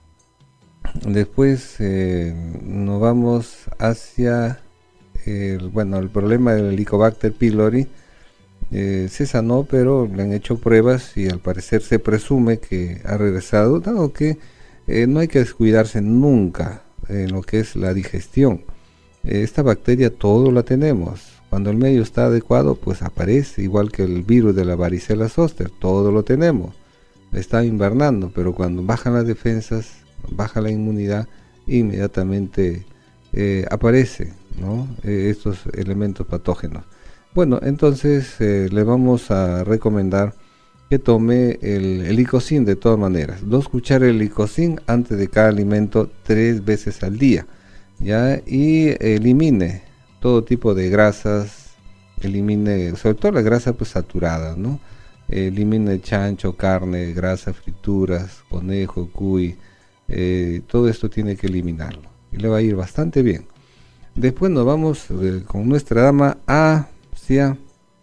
después eh, nos vamos hacia el, bueno, el problema del Helicobacter pylori. Eh, se sanó, pero le han hecho pruebas y al parecer se presume que ha regresado, dado que eh, no hay que descuidarse nunca en lo que es la digestión. Eh, esta bacteria todo la tenemos. Cuando el medio está adecuado, pues aparece, igual que el virus de la varicela zoster, todo lo tenemos, está invernando, pero cuando bajan las defensas, baja la inmunidad, inmediatamente eh, aparece, ¿no? Eh, estos elementos patógenos. Bueno, entonces eh, le vamos a recomendar que tome el, el licocin de todas maneras, dos cucharas de licocin antes de cada alimento tres veces al día, ¿ya? Y elimine todo tipo de grasas, elimine sobre todo la grasa pues saturada, ¿no? Elimine chancho, carne, grasa, frituras, conejo, cuy, eh, todo esto tiene que eliminarlo y le va a ir bastante bien. Después nos vamos eh, con nuestra dama hacia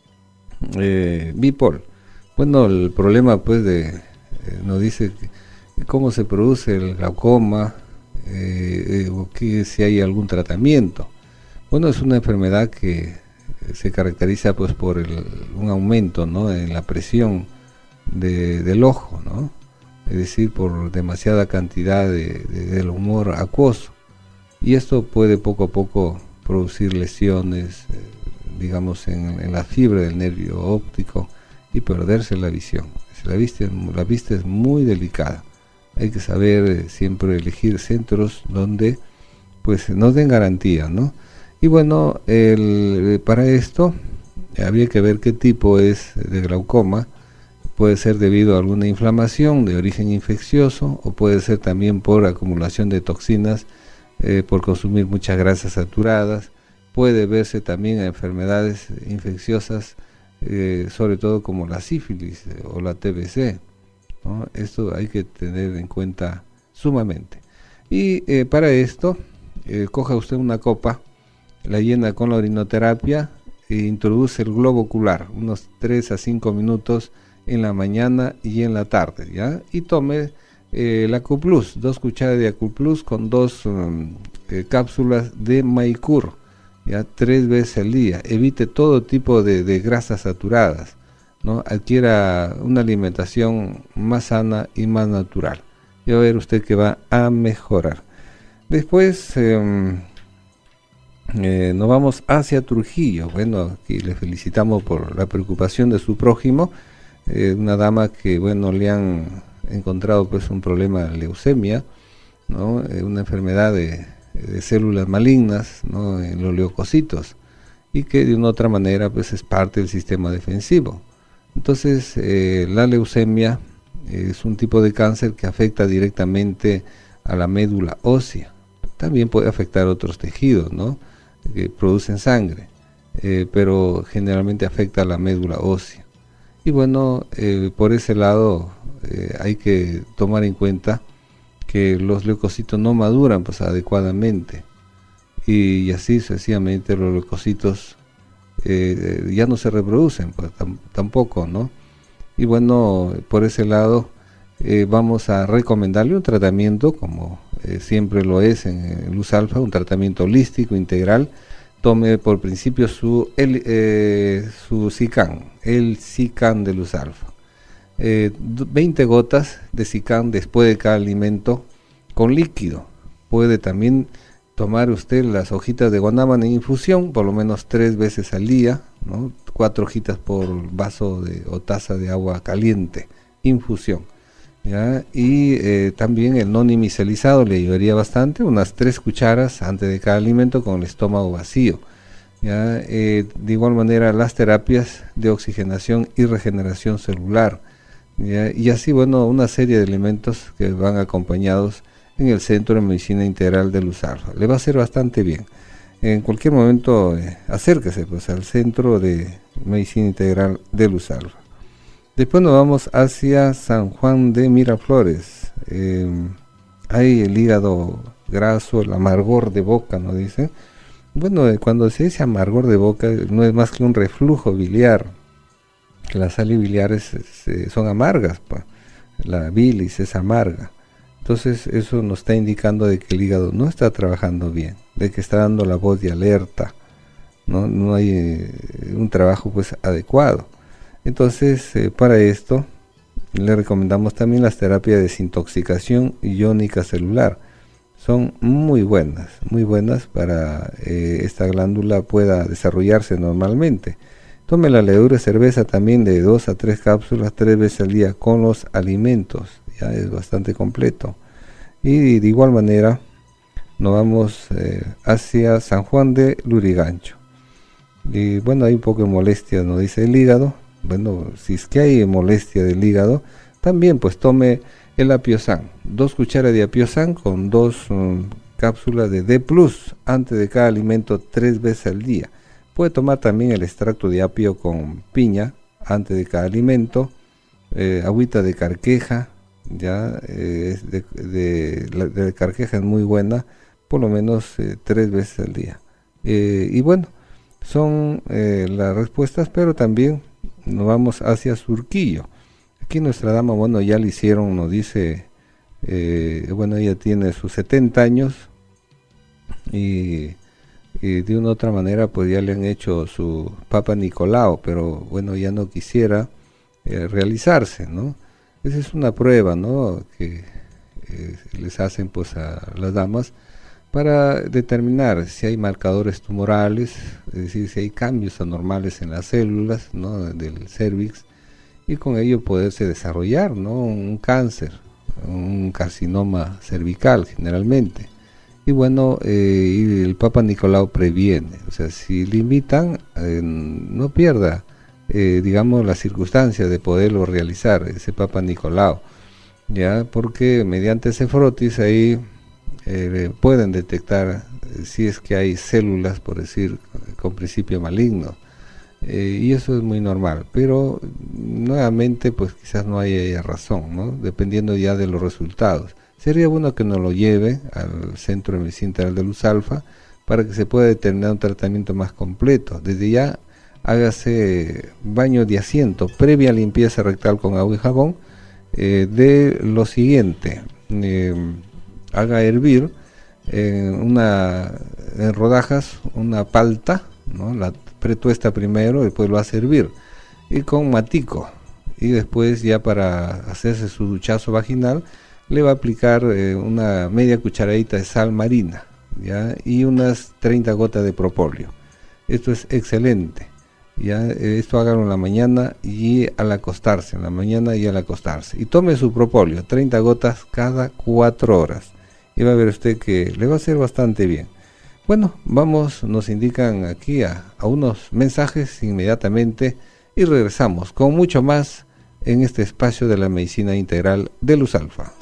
eh, Bipol. Bueno, el problema pues de, eh, nos dice que, cómo se produce el glaucoma, eh, eh, o que si hay algún tratamiento. Bueno, es una enfermedad que se caracteriza pues por el, un aumento, ¿no?, en la presión de, del ojo, ¿no? Es decir, por demasiada cantidad de, de, del humor acuoso. Y esto puede poco a poco producir lesiones, eh, digamos, en, en la fibra del nervio óptico, y perderse la visión. La vista, la vista es muy delicada. Hay que saber eh, siempre elegir centros donde pues nos den garantía, ¿no? Y bueno, el, para esto eh, habría que ver qué tipo es de glaucoma. Puede ser debido a alguna inflamación de origen infeccioso, o puede ser también por acumulación de toxinas, eh, por consumir muchas grasas saturadas. Puede verse también a enfermedades infecciosas, Eh, sobre todo como la sífilis eh, o la T B C, ¿no? Esto hay que tener en cuenta sumamente. Y eh, para esto, eh, coja usted una copa, la llena con la orinoterapia e introduce el globo ocular, unos tres a cinco minutos en la mañana y en la tarde, ¿ya? Y tome eh, el Acuplus, dos cucharadas de Acuplus con dos um, eh, cápsulas de Maicur, ya, tres veces al día. Evite todo tipo de, de grasas saturadas, ¿no? Adquiera una alimentación más sana y más natural. Y va a ver usted que va a mejorar. Después eh, eh, nos vamos hacia Trujillo. Bueno, aquí le felicitamos por la preocupación de su prójimo. Eh, una dama que, bueno, le han encontrado pues un problema de leucemia, ¿no? Eh, una enfermedad de de células malignas, ¿no?, en los leucocitos, y que de una u otra manera pues es parte del sistema defensivo. Entonces eh, la leucemia es un tipo de cáncer que afecta directamente a la médula ósea. También puede afectar otros tejidos, ¿no?, que producen sangre, eh, pero generalmente afecta a la médula ósea. Y bueno, eh, por ese lado eh, hay que tomar en cuenta que los leucocitos no maduran pues adecuadamente, y, y así sucesivamente los leucocitos eh, ya no se reproducen pues tam, tampoco, ¿no? Y bueno, por ese lado eh, vamos a recomendarle un tratamiento como eh, siempre lo es en, en Luz Alfa, un tratamiento holístico integral. Tome por principio su el, eh, su Sican, el Sican de Luz Alfa. Eh, veinte gotas de Sican después de cada alimento con líquido. Puede también tomar usted las hojitas de guanábana en infusión, por lo menos tres veces al día, ¿no? Cuatro hojitas por vaso de, o taza de agua caliente, infusión, ¿ya? Y eh, también el noni micelizado le ayudaría bastante, unas tres cucharas antes de cada alimento con el estómago vacío, ¿ya? Eh, de igual manera las terapias de oxigenación y regeneración celular, ¿ya? Y así, bueno, una serie de elementos que van acompañados en el Centro de Medicina Integral de Luz Alfa. Le va a hacer bastante bien. En cualquier momento eh, acérquese pues al Centro de Medicina Integral de Luz Alfa. Después nos vamos hacia San Juan de Miraflores. Eh, hay el hígado graso, el amargor de boca, ¿no dicen? Bueno, eh, cuando se dice amargor de boca no es más que un reflujo biliar. Las sales biliares eh, son amargas, pues. La bilis es amarga. Entonces eso nos está indicando de que el hígado no está trabajando bien, de que está dando la voz de alerta, no, no hay eh, un trabajo pues adecuado. Entonces eh, para esto le recomendamos también las terapias de desintoxicación iónica celular. son muy buenas, muy buenas para eh, esta glándula pueda desarrollarse normalmente. Tome la levadura de cerveza también de dos a tres cápsulas tres veces al día con los alimentos, ya es bastante completo. Y de igual manera nos vamos eh, hacia San Juan de Lurigancho. Y bueno, hay un poco de molestia, nos dice el hígado. Bueno, si es que hay molestia del hígado, también pues tome el Apiosan, dos cucharas de Apiosan con dos um, cápsulas de D plus antes de cada alimento tres veces al día. Puede tomar también el extracto de apio con piña antes de cada alimento, eh, agüita de carqueja, ya eh, de, de, la, de carqueja es muy buena, por lo menos eh, tres veces al día. Eh, y bueno, son eh, las respuestas, pero también nos vamos hacia Surquillo. Aquí nuestra dama, bueno, ya le hicieron, nos dice, eh, bueno, ella tiene sus setenta años y... y de una u otra manera pues ya le han hecho su Papa Nicolau, pero bueno, ya no quisiera eh, realizarse, ¿no? Esa es una prueba, ¿no?, que eh, les hacen pues a las damas para determinar si hay marcadores tumorales, es decir, si hay cambios anormales en las células, ¿no?, del cervix, y con ello poderse desarrollar, ¿no?, un cáncer, un carcinoma cervical generalmente. Y bueno, eh, el Papa Nicolau previene, o sea, si le invitan, eh, no pierda, eh, digamos, las circunstancias de poderlo realizar, ese Papa Nicolau, ya, porque mediante ese frotis ahí eh, pueden detectar eh, si es que hay células, por decir, con principio maligno, eh, y eso es muy normal, pero nuevamente, pues quizás no haya razón, ¿no?, dependiendo ya de los resultados. Sería bueno que nos lo lleve al Centro de Medicina Integral de Luz Alfa para que se pueda determinar un tratamiento más completo. Desde ya, hágase baño de asiento, previa limpieza rectal con agua y jabón, eh, de lo siguiente, eh, haga hervir en, una, en rodajas una palta, ¿no?, la pretuesta primero, después lo hace hervir, y con matico, y después ya para hacerse su duchazo vaginal, le va a aplicar eh, una media cucharadita de sal marina, ¿ya?, y unas treinta gotas de propóleo. Esto es excelente, ¿ya? Esto hágalo en la mañana y al acostarse, en la mañana y al acostarse. Y tome su propóleo, treinta gotas cada cuatro horas. Y va a ver usted que le va a hacer bastante bien. Bueno, vamos, nos indican aquí a, a unos mensajes inmediatamente y regresamos con mucho más en este espacio de la medicina integral de Luz Alfa.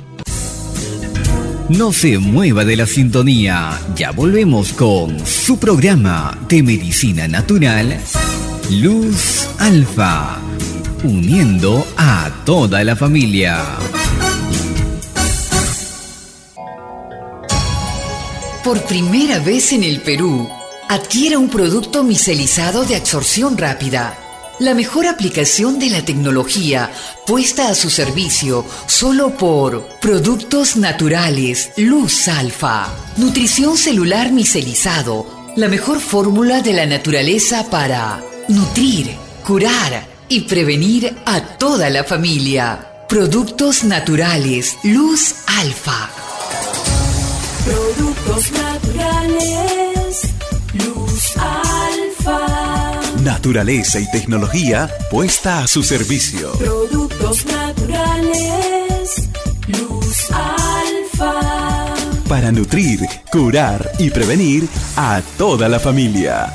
No se mueva de la sintonía, ya volvemos con su programa de medicina natural, Luz Alfa, uniendo a toda la familia. Por primera vez en el Perú, adquiera un producto micelizado de absorción rápida. La mejor aplicación de la tecnología puesta a su servicio solo por Productos Naturales Luz Alfa. Nutrición celular micelizado, la mejor fórmula de la naturaleza para nutrir, curar y prevenir a toda la familia. Productos Naturales Luz Alfa. Productos naturales Luz Alfa. Naturaleza y tecnología puesta a su servicio. Productos naturales Luz Alfa. Para nutrir, curar y prevenir a toda la familia.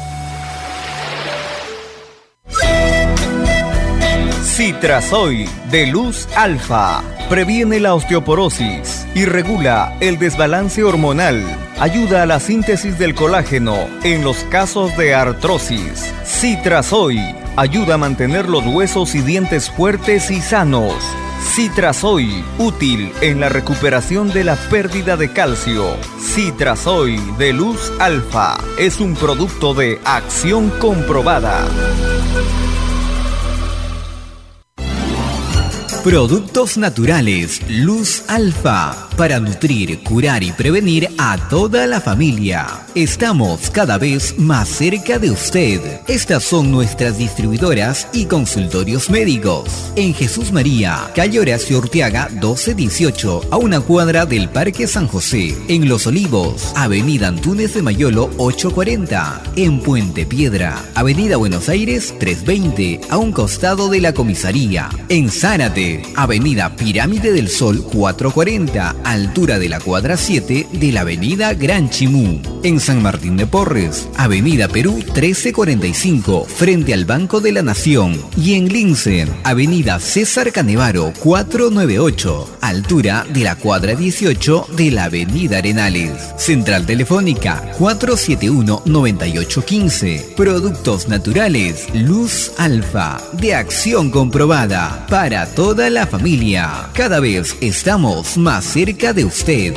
Citrasoy de Luz Alfa previene la osteoporosis y regula el desbalance hormonal. Ayuda a la síntesis del colágeno en los casos de artrosis. Citrasoy ayuda a mantener los huesos y dientes fuertes y sanos. Citrasoy, útil en la recuperación de la pérdida de calcio. Citrasoy de Luz Alfa es un producto de Acción Comprobada. Productos naturales Luz Alfa, para nutrir, curar y prevenir a toda la familia. Estamos cada vez más cerca de usted. Estas son nuestras distribuidoras y consultorios médicos. En Jesús María, calle Horacio Urteaga doce dieciocho, a una cuadra del Parque San José. En Los Olivos, avenida Antunes de Mayolo ochocientos cuarenta. En Puente Piedra, avenida Buenos Aires trescientos veinte, a un costado de la comisaría. En Zárate, avenida Pirámide del Sol cuatrocientos cuarenta, altura de la cuadra siete de la avenida Gran Chimú. En San Martín de Porres, avenida Perú trece cuarenta y cinco, frente al Banco de la Nación. Y en Lince, avenida César Canevaro cuatrocientos noventa y ocho, altura de la cuadra dieciocho de la avenida Arenales. Central telefónica cuatro siete uno, nueve ocho uno cinco. Productos naturales Luz Alfa, de acción comprobada para toda la familia. Cada vez estamos más cerca de usted.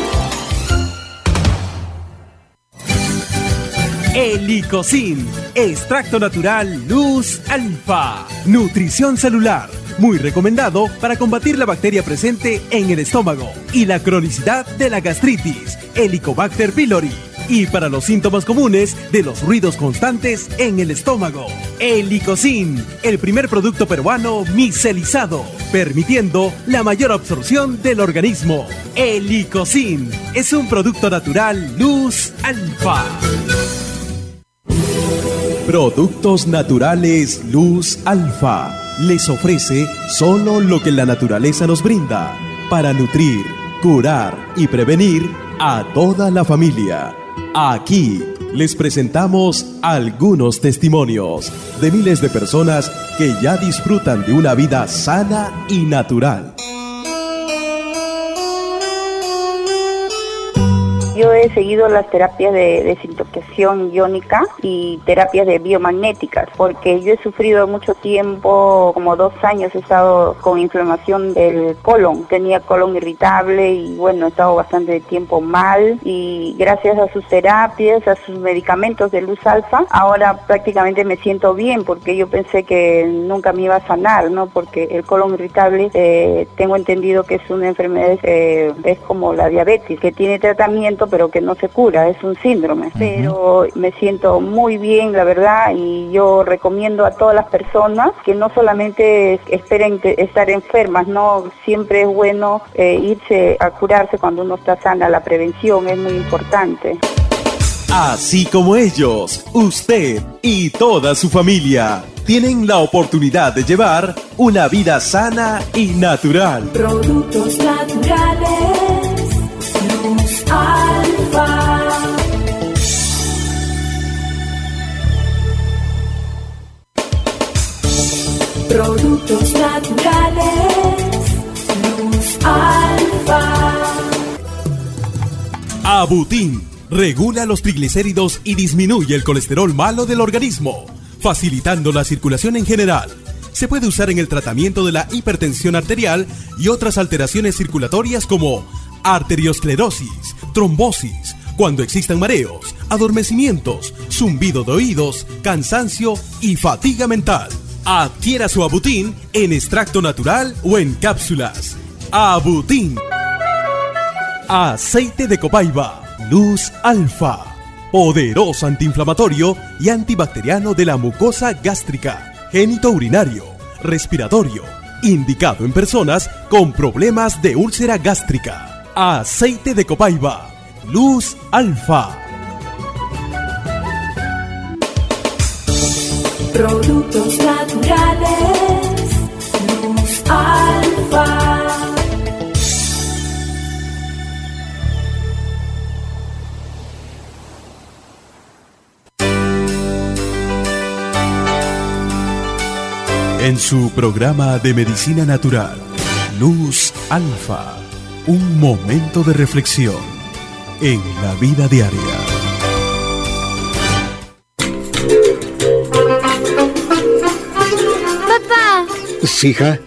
Helicocin, extracto natural Luz Alfa, nutrición celular, muy recomendado para combatir la bacteria presente en el estómago y la cronicidad de la gastritis, Helicobacter pylori, y para los síntomas comunes de los ruidos constantes en el estómago. Helicocin, el primer producto peruano micelizado, permitiendo la mayor absorción del organismo. Helicocin es un producto natural Luz Alfa. Productos naturales Luz Alfa les ofrece solo lo que la naturaleza nos brinda para nutrir, curar y prevenir a toda la familia. Aquí les presentamos algunos testimonios de miles de personas que ya disfrutan de una vida sana y natural. Yo he seguido las terapias de desintoxicación iónica y terapias de biomagnéticas, porque yo he sufrido mucho tiempo, como dos años he estado con inflamación del colon, tenía colon irritable y bueno, he estado bastante tiempo mal, y gracias a sus terapias, a sus medicamentos de Luz Alfa, ahora prácticamente me siento bien, porque yo pensé que nunca me iba a sanar, ¿no? Porque el colon irritable, eh, tengo entendido que es una enfermedad, eh, es como la diabetes, que tiene tratamiento pero que no se cura, es un síndrome. Uh-huh. Pero me siento muy bien, la verdad, y yo recomiendo a todas las personas que no solamente esperen estar enfermas, no, siempre es bueno eh, irse a curarse cuando uno está sana. La prevención es muy importante. Así como ellos, usted y toda su familia tienen la oportunidad de llevar una vida sana y natural. Productos naturales Luz Alfa. Productos naturales Luz Alfa. Abutin regula los triglicéridos y disminuye el colesterol malo del organismo, facilitando la circulación en general. Se puede usar en el tratamiento de la hipertensión arterial y otras alteraciones circulatorias como arteriosclerosis, trombosis, cuando existan mareos, adormecimientos, zumbido de oídos, cansancio y fatiga mental. Adquiera su Abutin en extracto natural o en cápsulas. Abutin. Aceite de copaiba Luz Alfa, poderoso antiinflamatorio y antibacteriano de la mucosa gástrica, genitourinario, respiratorio, indicado en personas con problemas de úlcera gástrica. Aceite de copaiba Luz Alfa. Productos naturales Luz Alfa. En su programa de medicina natural, Luz Alfa, un momento de reflexión en la vida diaria. Papá, Sí, hija. ¿puedo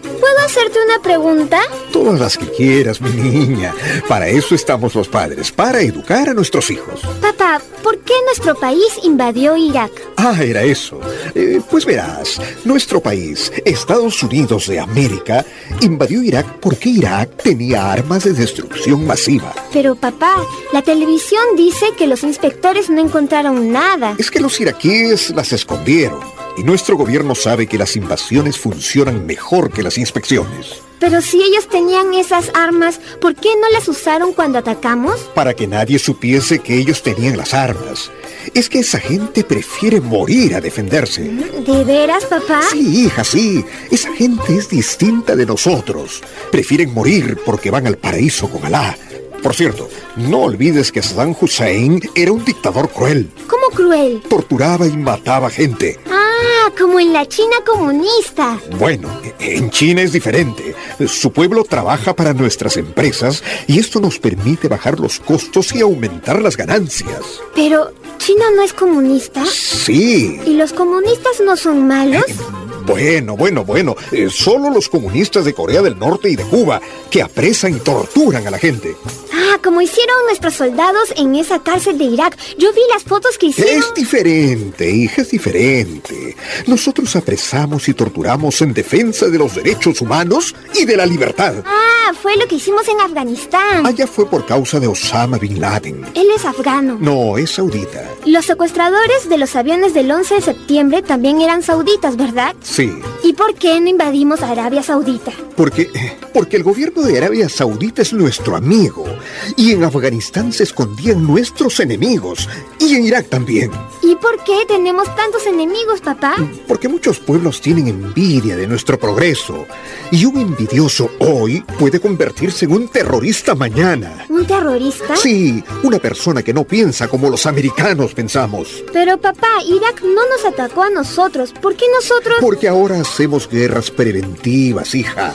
hacerte una pregunta? Todas las que quieras, mi niña. Para eso estamos los padres, para educar a nuestros hijos. Papá, ¿por qué nuestro país invadió Irak? Ah, era eso. Eh, pues verás, nuestro país, Estados Unidos de América, invadió Irak porque Irak tenía armas de destrucción masiva. Pero papá, la televisión dice que los inspectores no encontraron nada. Es que los iraquíes las escondieron. Y nuestro gobierno sabe que las invasiones funcionan mejor que las inspecciones. Pero si ellos tenían esas armas, ¿por qué no las usaron cuando atacamos? Para que nadie supiese que ellos tenían las armas. Es que esa gente prefiere morir a defenderse. ¿De veras, papá? Sí, hija, sí. Esa gente es distinta de nosotros. Prefieren morir porque van al paraíso con Alá. Por cierto, no olvides que Saddam Hussein era un dictador cruel. ¿Cómo cruel? Torturaba y mataba gente. Ah, como en la China comunista. Bueno, en China es diferente. Su pueblo trabaja para nuestras empresas y esto nos permite bajar los costos y aumentar las ganancias. Pero, ¿China no es comunista? Sí. ¿Y los comunistas no son malos? Eh, Bueno, bueno, bueno. Eh, solo los comunistas de Corea del Norte y de Cuba, que apresan y torturan a la gente. Ah, como hicieron nuestros soldados en esa cárcel de Irak. Yo vi las fotos que hicieron. Es diferente, hija, es diferente. Nosotros apresamos y torturamos en defensa de los derechos humanos y de la libertad. Ah, fue lo que hicimos en Afganistán. Allá fue por causa de Osama Bin Laden. Él es afgano. No, es saudita. Los secuestradores de los aviones del once de septiembre también eran sauditas, ¿verdad? Sí. ¿Y por qué no invadimos Arabia Saudita? Porque, porque el gobierno de Arabia Saudita es nuestro amigo. Y en Afganistán se escondían nuestros enemigos. Y en Irak también. ¿Y por qué tenemos tantos enemigos, papá? Porque muchos pueblos tienen envidia de nuestro progreso. Y un envidioso hoy puede convertirse en un terrorista mañana. ¿Un terrorista? Sí, una persona que no piensa como los americanos pensamos. Pero papá, Irak no nos atacó a nosotros. ¿Por qué nosotros...? Porque ahora hacemos guerras preventivas, hija.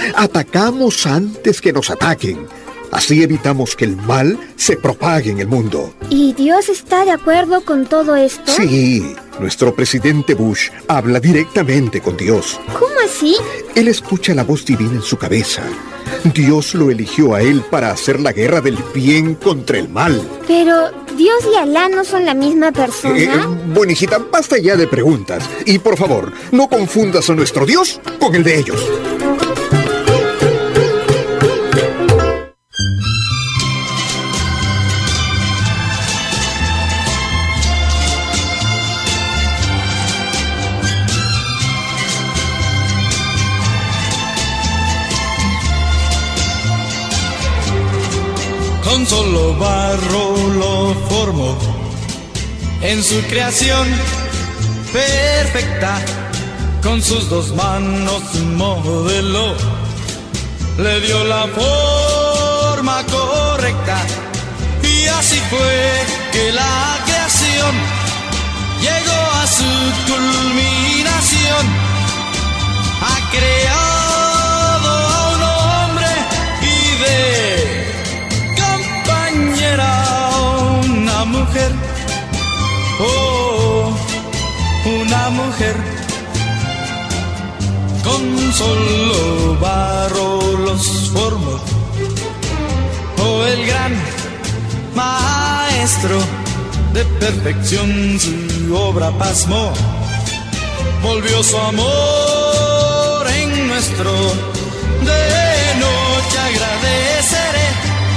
Atacamos antes que nos ataquen. Así evitamos que el mal se propague en el mundo. ¿Y Dios está de acuerdo con todo esto? Sí, nuestro presidente Bush habla directamente con Dios. ¿Cómo así? Él escucha la voz divina en su cabeza. Dios lo eligió a él para hacer la guerra del bien contra el mal. Pero, ¿Dios y Alá no son la misma persona? Eh, bueno, hijita, basta ya de preguntas. Y por favor, no confundas a nuestro Dios con el de ellos. Con solo barro lo formó, en su creación perfecta, con sus dos manos modeló, le dio la forma correcta, y así fue que la creación llegó a su culminación. Ha creado a un hombre y de una mujer, oh, una mujer, con solo barro los formó, oh, el gran maestro de perfección su obra pasmó, volvió su amor en nuestro, de noche agradeceré.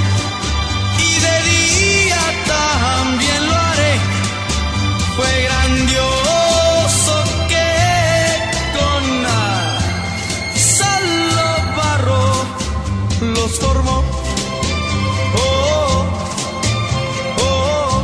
También lo haré. Fue grandioso que con solo barro los formó. Oh, oh,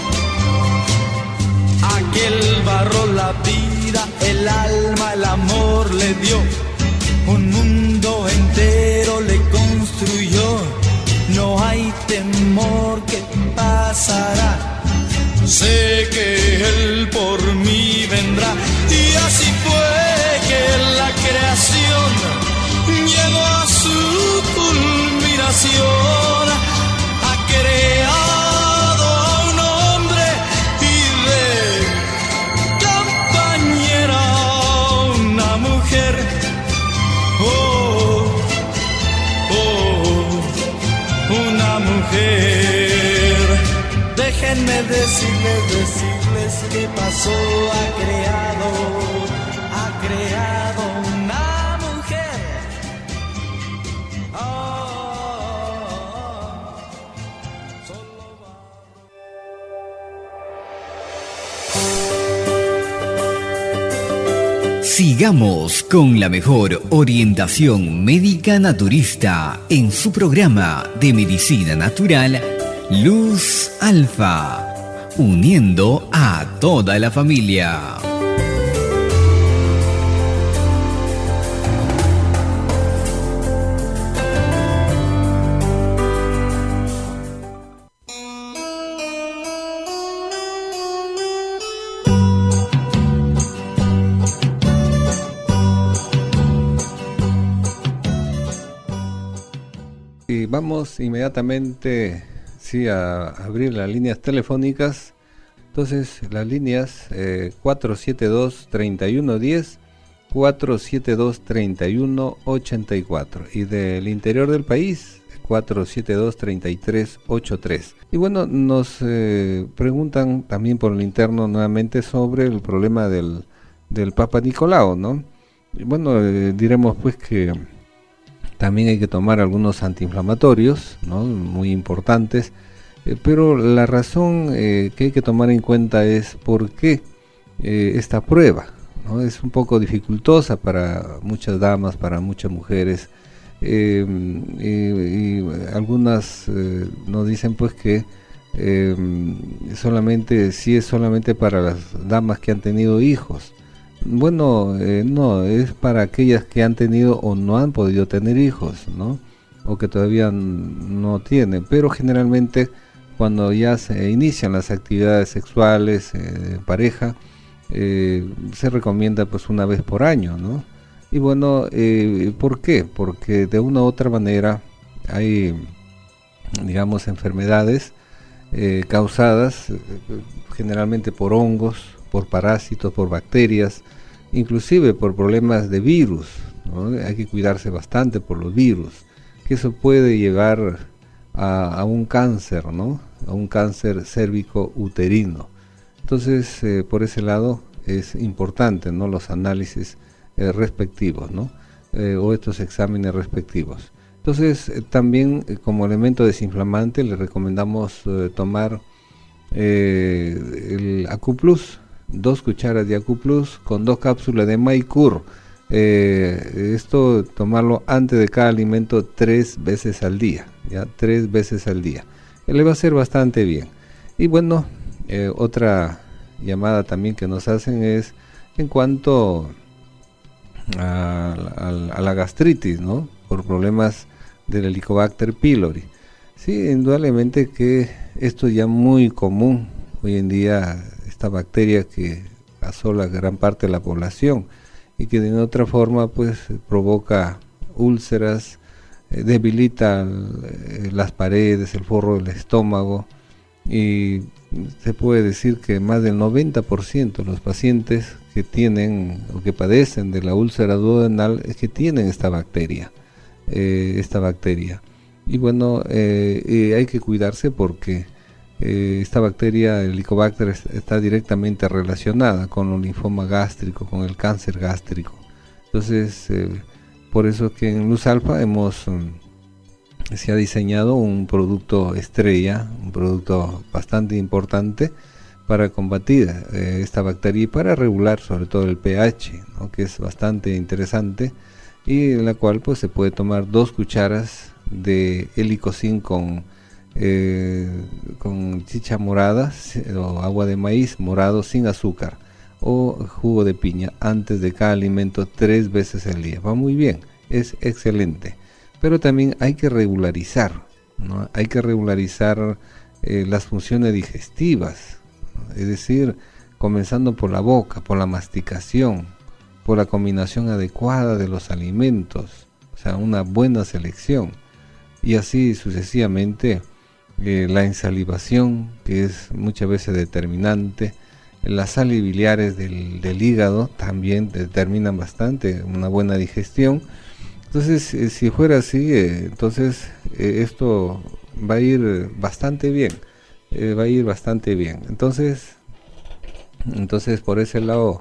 aquel barro la vida, el alma, el amor le dio. Un mundo entero le construyó. No hay temor que pasará, sé que Él por mí vendrá. Y así fue que la creación llegó a su culminación. Ha creado a un hombre y de compañera una mujer. Oh, mujer. Déjenme decirles, decirles que pasó, ha creado, ha creado una mujer. Oh, solo va. Sigamos con la mejor orientación médica naturista en su programa de medicina natural Luz Alfa, uniendo a toda la familia. Y vamos inmediatamente sí, a abrir las líneas telefónicas. Entonces las líneas eh, cuatro siete dos, tres uno uno cero, cuatro siete dos, tres uno ocho cuatro y del interior del país cuatro siete dos, tres tres ocho tres. Y bueno, nos eh, preguntan también por el interno nuevamente sobre el problema del, del Papa Nicolau, ¿no? Y bueno, eh, diremos pues que también hay que tomar algunos antiinflamatorios, ¿no? Muy importantes, eh, pero la razón eh, que hay que tomar en cuenta es por qué eh, esta prueba, ¿no? Es un poco dificultosa para muchas damas, para muchas mujeres, eh, y, y algunas eh, nos dicen pues que eh, solamente, si es solamente para las damas que han tenido hijos. Bueno, eh, no, es para aquellas que han tenido o no han podido tener hijos, ¿no? O que todavía no tienen, pero generalmente cuando ya se inician las actividades sexuales eh, de pareja, eh, se recomienda pues una vez por año, ¿no? Y bueno, eh, ¿por qué? Porque de una u otra manera hay, digamos, enfermedades eh, causadas eh, generalmente por hongos, por parásitos, por bacterias, inclusive por problemas de virus, ¿no? Hay que cuidarse bastante por los virus, que eso puede llevar a, a un cáncer, ¿no? A un cáncer cérvico-uterino. Entonces, eh, por ese lado es importante, ¿no? Los análisis eh, respectivos, ¿no? Eh, o estos exámenes respectivos. Entonces, eh, también eh, como elemento desinflamante le recomendamos eh, tomar eh, el Acuplus, dos cucharas de Acuplus con dos cápsulas de Maicur. Eh, esto tomarlo antes de cada alimento tres veces al día, ya tres veces al día. Le va a hacer bastante bien. Y bueno, eh, otra llamada también que nos hacen es en cuanto a, a, a la gastritis, ¿no? Por problemas del Helicobacter pylori. Sí, indudablemente que esto es ya muy común hoy en día, esta bacteria que asola gran parte de la población y que de otra forma pues provoca úlceras, eh, debilita eh, las paredes, el forro del estómago, y se puede decir que más del noventa por ciento de los pacientes que tienen o que padecen de la úlcera duodenal es que tienen esta bacteria, eh, esta bacteria. Y bueno, eh, eh, hay que cuidarse porque eh, esta bacteria, el Helicobacter, está directamente relacionada con el linfoma gástrico, con el cáncer gástrico. Entonces, eh, por eso que en Luz Alfa hemos um, se ha diseñado un producto estrella, un producto bastante importante para combatir eh, esta bacteria y para regular sobre todo el pH, ¿no? Que es bastante interesante, y en la cual pues se puede tomar dos cucharas de helicocin con, eh, con chicha morada o agua de maíz morado sin azúcar o jugo de piña antes de cada alimento tres veces al día. Va muy bien, es excelente, pero también hay que regularizar, ¿no? Hay que regularizar eh, las funciones digestivas, ¿no? Es decir, comenzando por la boca, por la masticación, por la combinación adecuada de los alimentos, o sea, una buena selección. Y así sucesivamente, eh, la ensalivación, que es muchas veces determinante, las sales biliares del, del hígado también determinan bastante una buena digestión. Entonces, eh, si fuera así, eh, entonces eh, esto va a ir bastante bien, eh, va a ir bastante bien. Entonces, entonces por ese lado,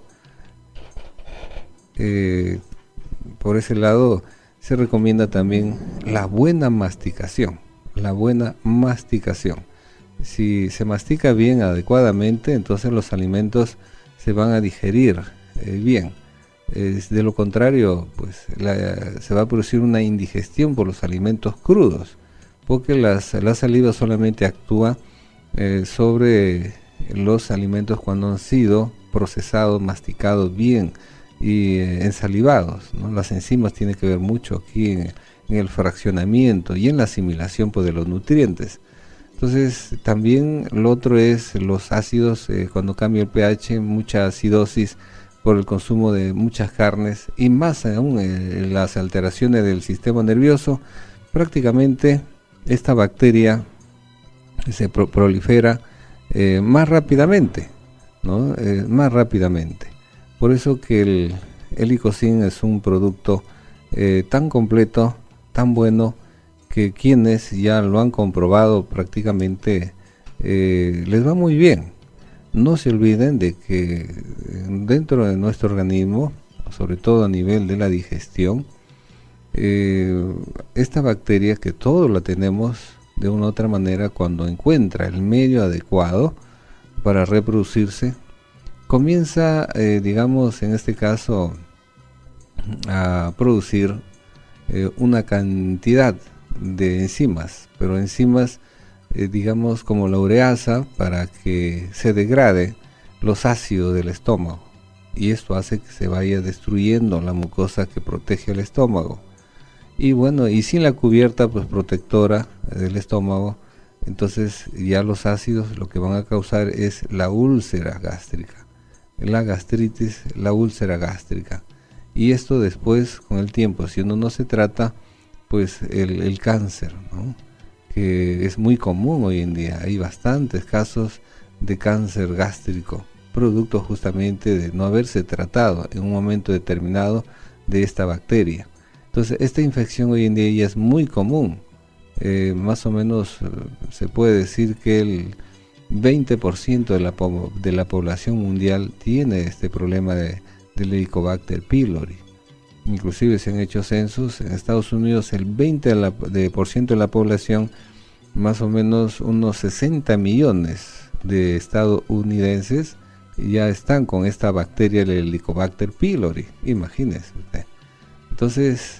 eh, por ese lado se recomienda también la buena masticación, la buena masticación. Si se mastica bien, adecuadamente, entonces los alimentos se van a digerir eh, bien. Eh, de lo contrario, pues la, se va a producir una indigestión por los alimentos crudos, porque las, la saliva solamente actúa eh, sobre los alimentos cuando han sido procesados, masticados bien y eh, ensalivados, ¿no? Las enzimas tienen que ver mucho aquí en, en el fraccionamiento y en la asimilación, pues, de los nutrientes. Entonces también lo otro es los ácidos, eh, cuando cambia el pH, mucha acidosis por el consumo de muchas carnes y más aún eh, las alteraciones del sistema nervioso. Prácticamente esta bacteria se pro prolifera eh, más rápidamente, ¿no? Eh, más rápidamente. Por eso que el Helicocin es un producto eh, tan completo, tan bueno, que quienes ya lo han comprobado prácticamente eh, les va muy bien. No se olviden de que dentro de nuestro organismo, sobre todo a nivel de la digestión, eh, esta bacteria, que todos la tenemos de una u otra manera, cuando encuentra el medio adecuado para reproducirse, comienza, eh, digamos, en este caso, a producir eh, una cantidad de enzimas, pero enzimas eh, digamos como la ureasa, para que se degrade los ácidos del estómago, y esto hace que se vaya destruyendo la mucosa que protege el estómago. Y bueno, y sin la cubierta pues protectora del estómago, entonces ya los ácidos lo que van a causar es la úlcera gástrica, la gastritis, la úlcera gástrica, y esto después, con el tiempo, si uno no se trata, pues el, el cáncer, ¿no? Que es muy común hoy en día. Hay bastantes casos de cáncer gástrico, producto justamente de no haberse tratado en un momento determinado de esta bacteria. Entonces esta infección hoy en día ya es muy común. Eh, más o menos eh, se puede decir que el veinte por ciento de la, de la población mundial tiene este problema de, del Helicobacter pylori. Inclusive se han hecho censos en Estados Unidos, el veinte por ciento de la población, más o menos unos sesenta millones de estadounidenses, ya están con esta bacteria, el Helicobacter pylori, imagínense usted. Entonces,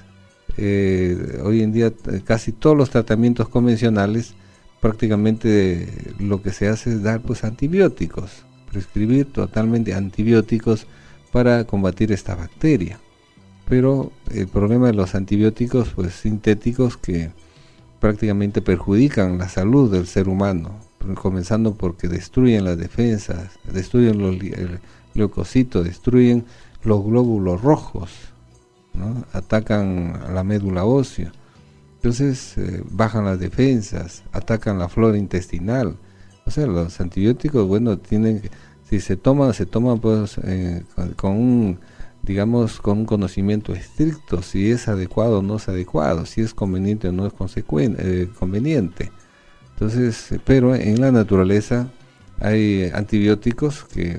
eh, hoy en día casi todos los tratamientos convencionales, prácticamente lo que se hace es dar pues antibióticos, prescribir totalmente antibióticos para combatir esta bacteria. Pero el problema de los antibióticos pues sintéticos, que prácticamente perjudican la salud del ser humano, comenzando porque destruyen las defensas, destruyen los leucocitos, destruyen los glóbulos rojos, ¿no? Atacan a la médula ósea, entonces eh, bajan las defensas, atacan la flora intestinal. O sea, los antibióticos, bueno, tienen que, si se toman, se toman pues eh, con, con un digamos con un conocimiento estricto, si es adecuado o no es adecuado, si es conveniente o no es eh, conveniente. Entonces, pero en la naturaleza hay antibióticos que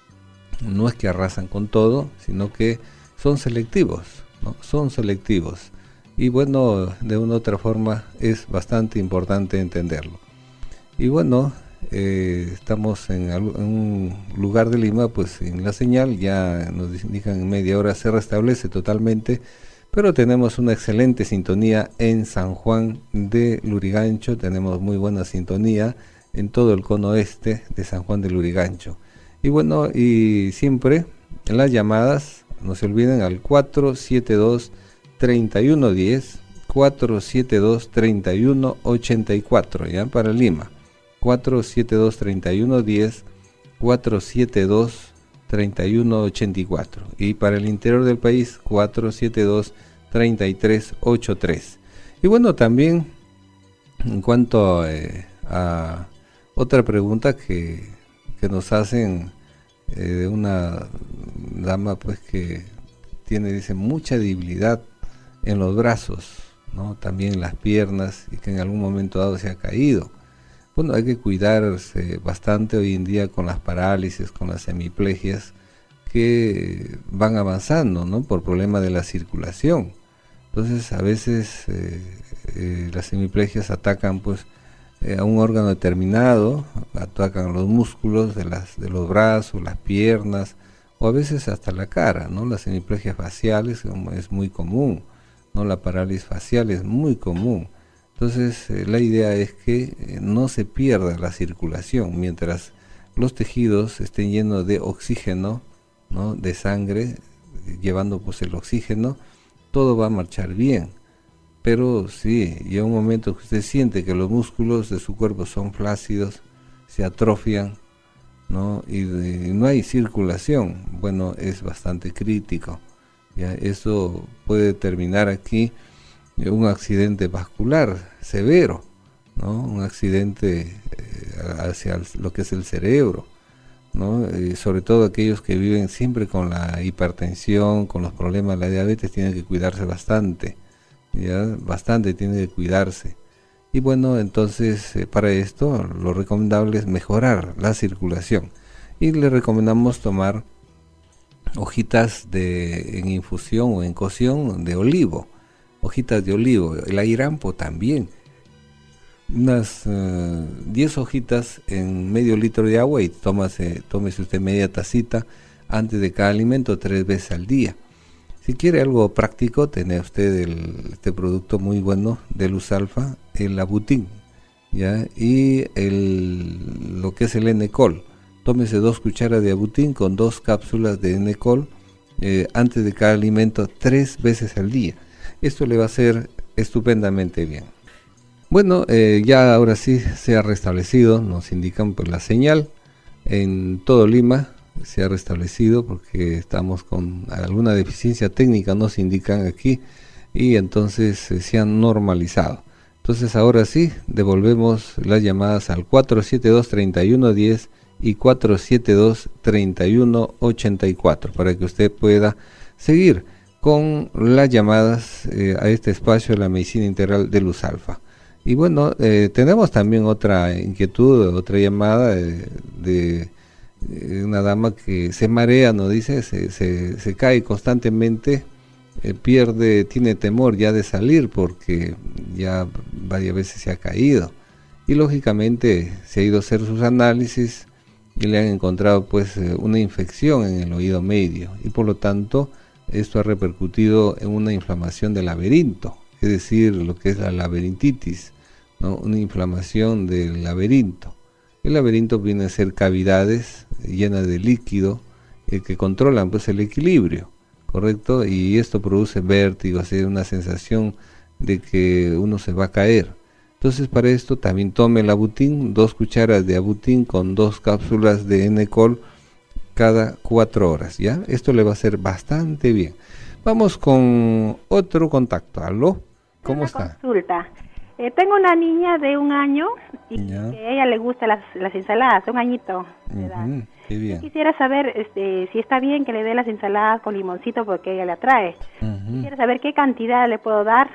no es que arrasan con todo, sino que son selectivos, ¿no? Son selectivos. Y bueno, de una u otra forma es bastante importante entenderlo. Y bueno, Eh, estamos en, en un lugar de Lima, pues en la señal ya nos indican en media hora se restablece totalmente, pero tenemos una excelente sintonía en San Juan de Lurigancho, tenemos muy buena sintonía en todo el cono este de San Juan de Lurigancho. Y bueno, y siempre en las llamadas, no se olviden, al cuatro siete dos, tres uno uno cero, cuatro siete dos, tres uno ocho cuatro, ya para Lima. cuatro siete dos, tres uno uno cero, cuatro siete dos, tres uno ocho cuatro, y para el interior del país cuatro siete dos, tres tres ocho tres. Y bueno, también en cuanto eh, a otra pregunta que, que nos hacen eh, de una dama pues que tiene, dice, mucha debilidad en los brazos, ¿no? También las piernas, y que en algún momento dado se ha caído. Bueno, hay que cuidarse bastante hoy en día con las parálisis, con las hemiplegias que van avanzando, ¿no? Por problema de la circulación. Entonces, a veces eh, eh, las hemiplegias atacan pues eh, a un órgano determinado, atacan los músculos de, las, de los brazos, las piernas, o a veces hasta la cara, ¿no? Las hemiplegias faciales es muy común, ¿no? La parálisis facial es muy común. Entonces, eh, la idea es que eh, no se pierda la circulación mientras los tejidos estén llenos de oxígeno, ¿no? De sangre, llevando pues el oxígeno, todo va a marchar bien. Pero sí, llega un momento que usted siente que los músculos de su cuerpo son flácidos, se atrofian, ¿no? Y, de, y no hay circulación. Bueno, es bastante crítico. ¿Ya? Eso puede terminar aquí un accidente vascular severo, ¿no? Un accidente eh, hacia el, lo que es el cerebro, ¿no? Eh, sobre todo aquellos que viven siempre con la hipertensión, con los problemas de la diabetes, tienen que cuidarse bastante, ¿ya? Bastante tienen que cuidarse. Y bueno, entonces eh, para esto lo recomendable es mejorar la circulación, y le recomendamos tomar hojitas de en infusión o en cocción de olivo, hojitas de olivo, el airampo también, unas uh, diez hojitas en medio litro de agua, y tómase, tómese usted media tacita antes de cada alimento tres veces al día. Si quiere algo práctico, tiene usted el, este producto muy bueno de Luz Alfa, el Abutin, ¿ya? Y el, lo que es el N-Col. Tómese dos cucharas de Abutin con dos cápsulas de N-Col eh, antes de cada alimento tres veces al día. Esto le va a hacer estupendamente bien. Bueno, eh, ya ahora sí se ha restablecido, nos indican pues la señal en todo Lima. Se ha restablecido porque estamos con alguna deficiencia técnica, nos indican aquí, y entonces eh, se han normalizado. Entonces ahora sí, devolvemos las llamadas al cuatro siete dos, tres uno uno cero y cuatro siete dos, tres uno ocho cuatro para que usted pueda seguir con las llamadas eh, a este espacio de la medicina integral de Luz Alfa. Y bueno, eh, tenemos también otra inquietud, otra llamada de, de una dama que se marea, nos dice, se, se, se cae constantemente, eh, pierde, tiene temor ya de salir porque ya varias veces se ha caído, y lógicamente se ha ido a hacer sus análisis y le han encontrado pues eh, una infección en el oído medio, y por lo tanto esto ha repercutido en una inflamación del laberinto, es decir, lo que es la laberintitis, ¿no? Una inflamación del laberinto. El laberinto viene a ser cavidades llenas de líquido eh, que controlan pues el equilibrio, ¿correcto? Y esto produce vértigo, así una sensación de que uno se va a caer. Entonces para esto también tome el Abutin, dos cucharas de Abutin con dos cápsulas de N-Col cada cuatro horas, ¿ya? Esto le va a hacer bastante bien. Vamos con otro contacto. ¿Aló? ¿Cómo está? Consulta. Eh, tengo una niña de un año y ya. que a ella le gustan las, las ensaladas, un añito de edad. Uh-huh, qué bien. Yo quisiera saber este, si está bien que le dé las ensaladas con limoncito porque a ella le atrae. Uh-huh. Quisiera saber qué cantidad le puedo dar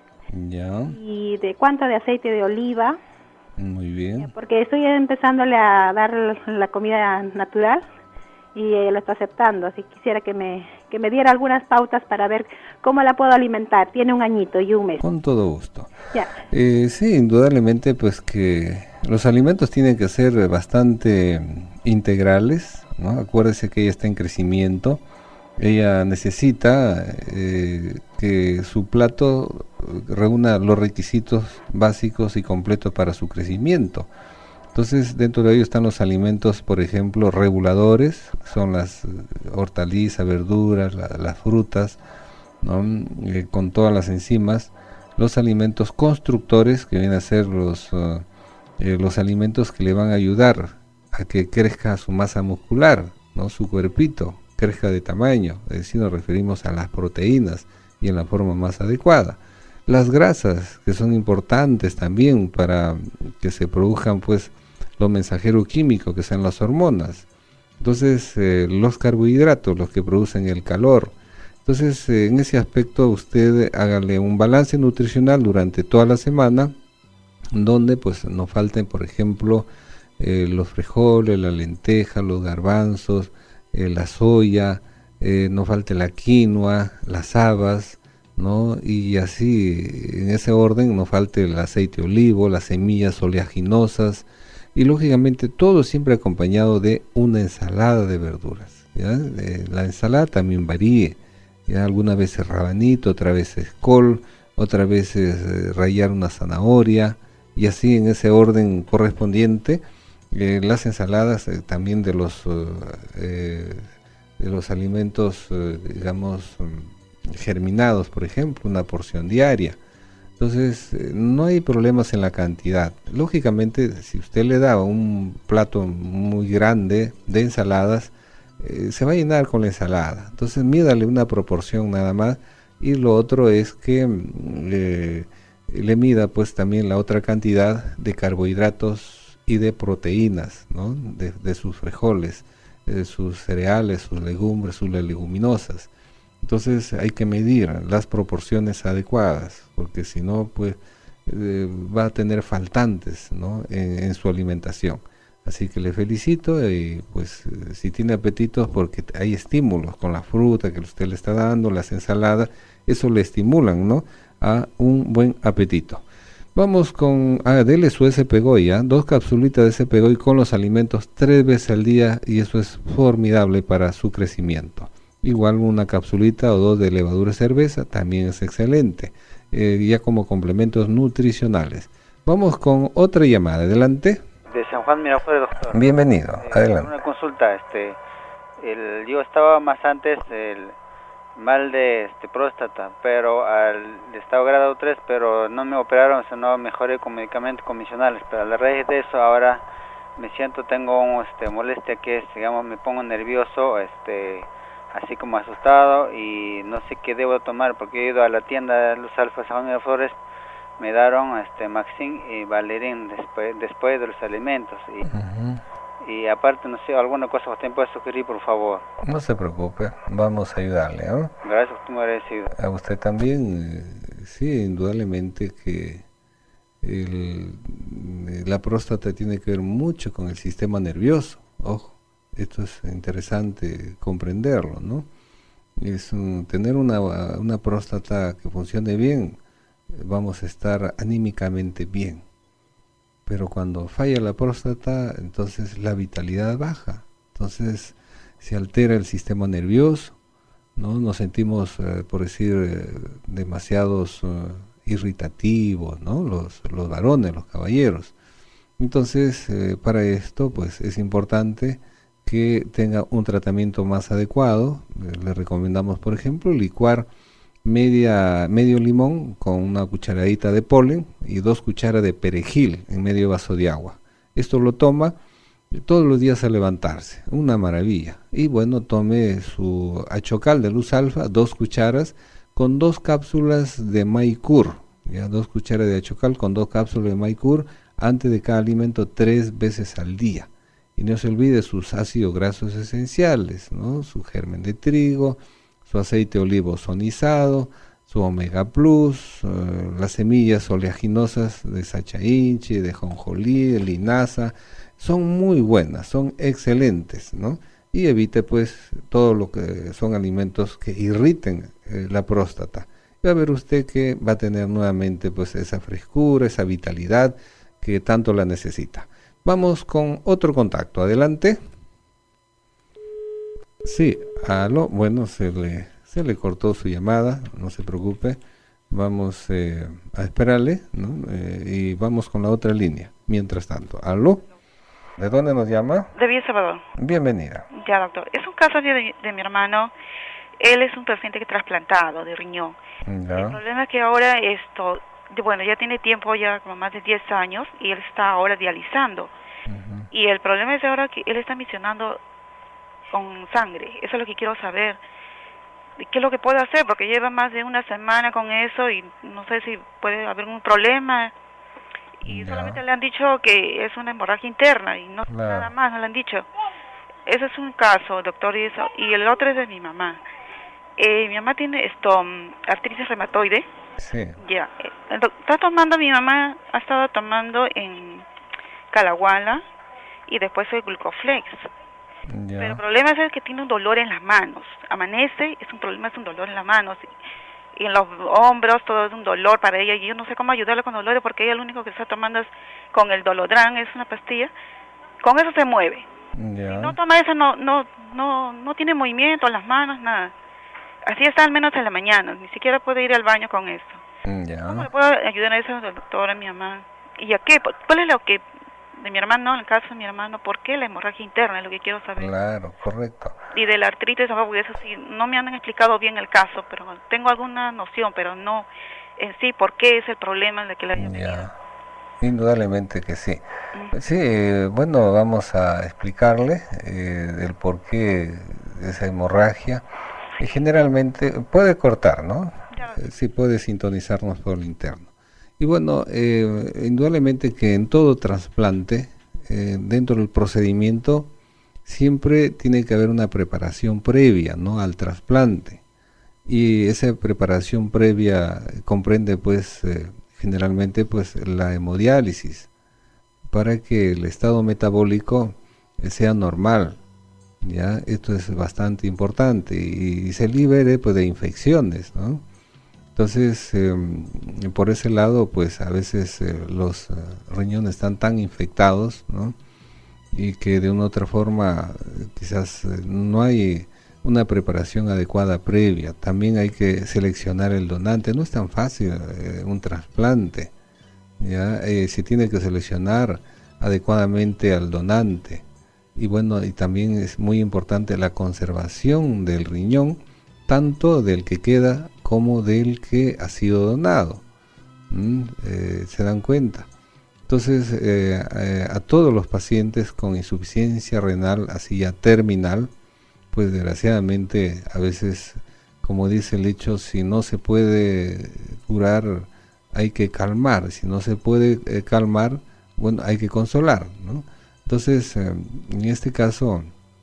Ya. y de cuánto de aceite de oliva, Muy bien. porque estoy empezándole a dar la comida natural y ella lo está aceptando, así que quisiera que me que me diera algunas pautas para ver cómo la puedo alimentar. Tiene un añito y un mes. Con todo gusto. Ya. Eh, sí, indudablemente pues que los alimentos tienen que ser bastante integrales, ¿no? Acuérdese que ella está en crecimiento, ella necesita eh, que su plato reúna los requisitos básicos y completos para su crecimiento. Entonces, dentro de ellos están los alimentos, por ejemplo, reguladores, son las hortalizas, verduras, la, las frutas, ¿no? Eh, con todas las enzimas. Los alimentos constructores, que vienen a ser los, uh, eh, los alimentos que le van a ayudar a que crezca su masa muscular, ¿no? Su cuerpito crezca de tamaño, es decir, nos referimos a las proteínas y en la forma más adecuada. Las grasas, que son importantes también para que se produzcan pues los mensajeros químicos que son las hormonas. Entonces eh, los carbohidratos, los que producen el calor. Entonces, eh, en ese aspecto usted hágale un balance nutricional durante toda la semana, donde pues no falten, por ejemplo, eh, los frijoles, la lenteja, los garbanzos, eh, la soya, eh, no falte la quinoa, las habas, ¿no? Y así, en ese orden, no falte el aceite de olivo, las semillas oleaginosas, y lógicamente todo siempre acompañado de una ensalada de verduras, ¿ya? Eh, la ensalada también varíe, ¿ya? Algunas veces rabanito, otras veces col, otras veces eh, rallar una zanahoria, y así en ese orden correspondiente. Eh, las ensaladas eh, también de los eh, de los alimentos eh, digamos germinados, por ejemplo, una porción diaria. Entonces eh, no hay problemas en la cantidad. Lógicamente, si usted le da un plato muy grande de ensaladas, eh, se va a llenar con la ensalada. Entonces mídale una proporción nada más, y lo otro es que eh, le mida pues también la otra cantidad de carbohidratos y de proteínas, ¿no? de, de sus frijoles, de sus cereales, sus legumbres, sus leguminosas. Entonces hay que medir las proporciones adecuadas, porque si no, pues eh, va a tener faltantes, ¿no? en, en su alimentación. Así que le felicito, y pues eh, si tiene apetitos, porque hay estímulos con la fruta que usted le está dando, las ensaladas, eso le estimulan, ¿no? a un buen apetito. Vamos con, ah, dele su S P Goya, dos capsulitas de S P Goy con los alimentos tres veces al día, y eso es formidable para su crecimiento. Igual una capsulita o dos de levadura de cerveza también es excelente, eh, ya como complementos nutricionales. Vamos con otra llamada, adelante. De San Juan Miraflores, doctor. Bienvenido, eh, adelante. Una consulta, este, el, yo estaba más antes el mal de este, próstata, pero al estado grado tres, pero no me operaron, o sea, no mejoré con medicamentos convencionales, pero a la raíz de eso ahora me siento, tengo un, este, molestia que es, digamos, me pongo nervioso, este, así como asustado, y no sé qué debo tomar, porque he ido a la tienda de Luz Alfa San Juan Miraflores, me dieron este Maxin y Valerín después, después de los alimentos, y, uh-huh. y aparte, no sé, alguna cosa usted me puede sugerir, por favor. No se preocupe, vamos a ayudarle, ¿no? Gracias, usted me agradecido. A usted también, eh, sí, indudablemente que el, la próstata tiene que ver mucho con el sistema nervioso, ojo, esto es interesante comprenderlo, ¿no? Es un, tener una, una próstata que funcione bien, vamos a estar anímicamente bien. Pero cuando falla la próstata, entonces la vitalidad baja, entonces se altera el sistema nervioso, ¿no? Nos sentimos, eh, por decir, eh, demasiados uh, irritativos, ¿no? Los, los varones, los caballeros. Entonces, eh, para esto, pues es importante que tenga un tratamiento más adecuado. Eh, le recomendamos, por ejemplo, licuar media medio limón con una cucharadita de polen y dos cucharadas de perejil en medio vaso de agua. Esto lo toma todos los días al levantarse, una maravilla. Y bueno, tome su achocal de Luz Alfa, dos cucharas con dos cápsulas de Maicur, ya dos cucharas de achocal con dos cápsulas de Maicur antes de cada alimento tres veces al día. Y no se olvide sus ácidos grasos esenciales, ¿no? Su germen de trigo, su aceite de olivo ozonizado, su omega plus, uh, las semillas oleaginosas de sacha inchi, de jonjolí, de linaza, son muy buenas, son excelentes, ¿no? Y evite pues todo lo que son alimentos que irriten eh, la próstata. Va a ver usted que va a tener nuevamente pues esa frescura, esa vitalidad que tanto la necesita. Vamos con otro contacto, adelante. Sí, aló, bueno, se le, se le cortó su llamada, no se preocupe, vamos eh, a esperarle, ¿no? Eh, y vamos con la otra línea, mientras tanto. Aló, ¿de dónde nos llama? De Villa Salvador. Bienvenida. Ya, doctor, es un caso de, de mi hermano, él es un paciente que trasplantado de riñón. Ya. El problema es que ahora esto, bueno, ya tiene tiempo, ya como más de diez años, y él está ahora dializando. Uh-huh. Y el problema es ahora que él está misionando con sangre. Eso es lo que quiero saber. ¿Qué es lo que puede hacer? Porque lleva más de una semana con eso y no sé si puede haber un problema. Y ya. Solamente le han dicho que es una hemorragia interna y no claro. Nada más, no le han dicho. Ese es un caso, doctor, y eso. Y el otro es de mi mamá. eh, mi mamá tiene esto, um, artritis reumatoide. Sí. Ya, eh, está tomando, mi mamá ha estado tomando en Calaguala y después el Glucoflex. Ya. Pero el problema es el que tiene un dolor en las manos. Amanece, es un problema, es un dolor en las manos. Y, y en los hombros, todo es un dolor para ella. Y yo no sé cómo ayudarle con dolores porque ella lo único que está tomando es con el Dolodran, es una pastilla. Con eso se mueve. Ya. Si no toma eso, no, no, no, no tiene movimiento en las manos, nada. Así está al menos en la mañana. Ni siquiera puede ir al baño con eso. Ya. ¿Cómo le puedo ayudar a eso, doctora, a mi mamá? ¿Y a qué? ¿Cuál es lo que de mi hermano, en el caso de mi hermano, por qué la hemorragia interna? Es lo que quiero saber. Claro, correcto. Y de la artritis, porque eso sí, no me han explicado bien el caso, pero tengo alguna noción, pero no en sí, por qué es el problema de que la haya tenido. Indudablemente que sí. Sí, eh, bueno, vamos a explicarle eh, el porqué de esa hemorragia. Y generalmente puede cortar, ¿no? Eh, sí puede sintonizarnos por el interno. Y bueno, eh, indudablemente que en todo trasplante, eh, dentro del procedimiento, siempre tiene que haber una preparación previa, ¿no?, al trasplante. Y esa preparación previa comprende, pues, eh, generalmente, pues, la hemodiálisis, para que el estado metabólico eh, sea normal. Ya, esto es bastante importante y, y se libere, pues, de infecciones, ¿no? Entonces, eh, por ese lado, pues a veces eh, los uh, riñones están tan infectados, ¿no?, y que de una u otra forma quizás eh, no hay una preparación adecuada previa. También hay que seleccionar el donante. No es tan fácil eh, un trasplante, ¿ya? Eh, se tiene que seleccionar adecuadamente al donante. Y bueno, y también es muy importante la conservación del riñón, tanto del que queda como del que ha sido donado. ¿Mm? Eh, ¿Se dan cuenta? Entonces, eh, eh, a todos los pacientes con insuficiencia renal, así ya terminal, pues desgraciadamente a veces, como dice el dicho, si no se puede curar, hay que calmar. Si no se puede eh, calmar, bueno, hay que consolar, ¿no? Entonces, eh, en este caso,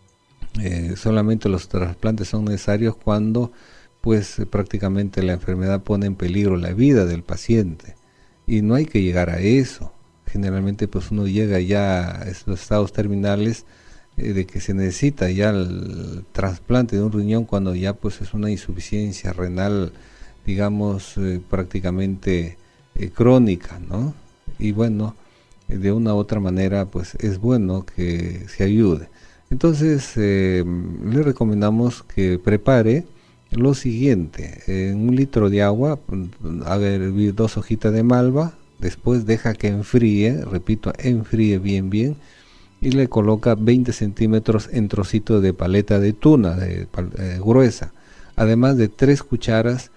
eh, solamente los trasplantes son necesarios cuando pues eh, prácticamente la enfermedad pone en peligro la vida del paciente, y no hay que llegar a eso. Generalmente pues uno llega ya a estos estados terminales eh, de que se necesita ya el trasplante de un riñón cuando ya pues es una insuficiencia renal, digamos, eh, prácticamente eh, crónica, ¿no? Y bueno, eh, de una u otra manera pues es bueno que se ayude. Entonces eh, le recomendamos que prepare lo siguiente: en un litro de agua haga hervir dos hojitas de malva, después deja que enfríe, repito, enfríe bien bien, y le coloca veinte centímetros en trocitos de paleta de tuna de, eh, gruesa, además de tres cucharas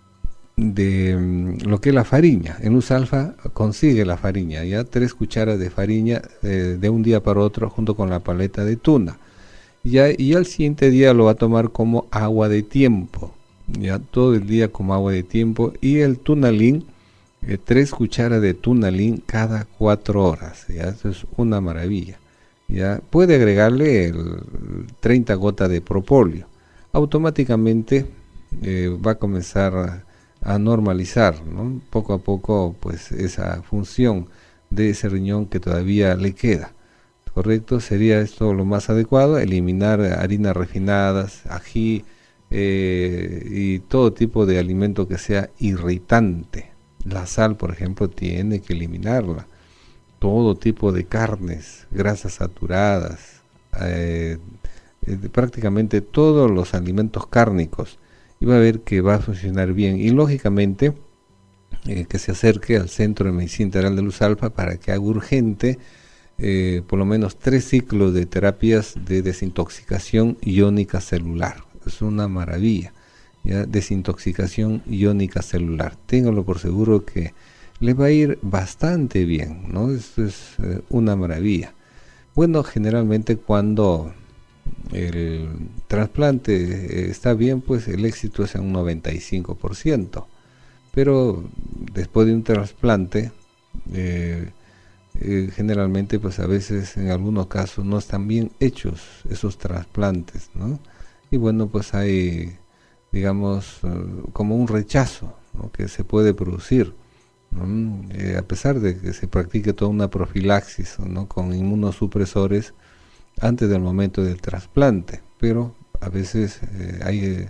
de um, lo que es la farina. En Luz Alfa consigue la farina, ya tres cucharas de farina eh, de un día para otro junto con la paleta de tuna. Ya, y al siguiente día lo va a tomar como agua de tiempo, ya todo el día como agua de tiempo. Y el tunalín, eh, tres cucharas de tunalín cada cuatro horas, ya eso es una maravilla. Ya puede agregarle el treinta gotas de propóleo, automáticamente eh, va a comenzar a, a normalizar, ¿no?, poco a poco, pues esa función de ese riñón que todavía le queda. Correcto, sería esto lo más adecuado: eliminar harinas refinadas, ají eh, y todo tipo de alimento que sea irritante. La sal, por ejemplo, tiene que eliminarla. Todo tipo de carnes, grasas saturadas, eh, eh, prácticamente todos los alimentos cárnicos, y va a ver que va a funcionar bien. Y lógicamente eh, que se acerque al Centro de Medicina Integral de Luz Alfa para que haga urgente Eh, por lo menos tres ciclos de terapias de desintoxicación iónica celular. Es una maravilla, ¿ya? Desintoxicación iónica celular. Téngalo por seguro que le va a ir bastante bien, ¿no? Esto es eh, una maravilla. Bueno, generalmente cuando el trasplante eh, está bien, pues el éxito es en un noventa y cinco por ciento. Pero después de un trasplante, eh, Eh, generalmente pues a veces en algunos casos no están bien hechos esos trasplantes, ¿no? Y bueno, pues hay digamos, uh, como un rechazo, ¿no?, que se puede producir, ¿no? Eh, a pesar de que se practique toda una profilaxis, ¿no?, con inmunosupresores antes del momento del trasplante, pero a veces eh, hay, eh,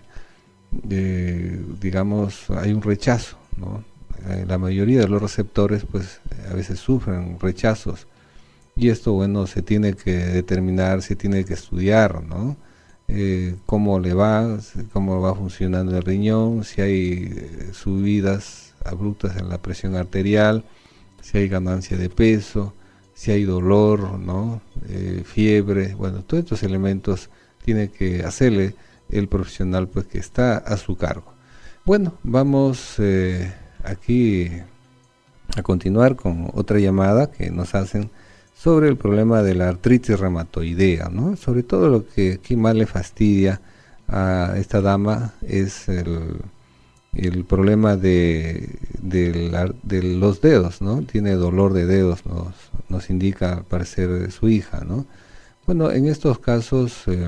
eh, digamos, hay un rechazo, ¿no? Eh, la mayoría de los receptores, pues, a veces sufren rechazos, y esto, bueno, se tiene que determinar, se tiene que estudiar, ¿no? Eh, cómo le va, cómo va funcionando el riñón, si hay eh, subidas abruptas en la presión arterial, si hay ganancia de peso, si hay dolor, ¿no? Eh, fiebre, bueno, todos estos elementos tiene que hacerle el profesional, pues, que está a su cargo. Bueno, vamos eh, aquí a continuar con otra llamada que nos hacen sobre el problema de la artritis reumatoidea, ¿no? Sobre todo lo que aquí más le fastidia a esta dama es el, el problema de, de, la, de los dedos, ¿no? Tiene dolor de dedos, nos, nos indica al parecer su hija, ¿no? Bueno, en estos casos eh,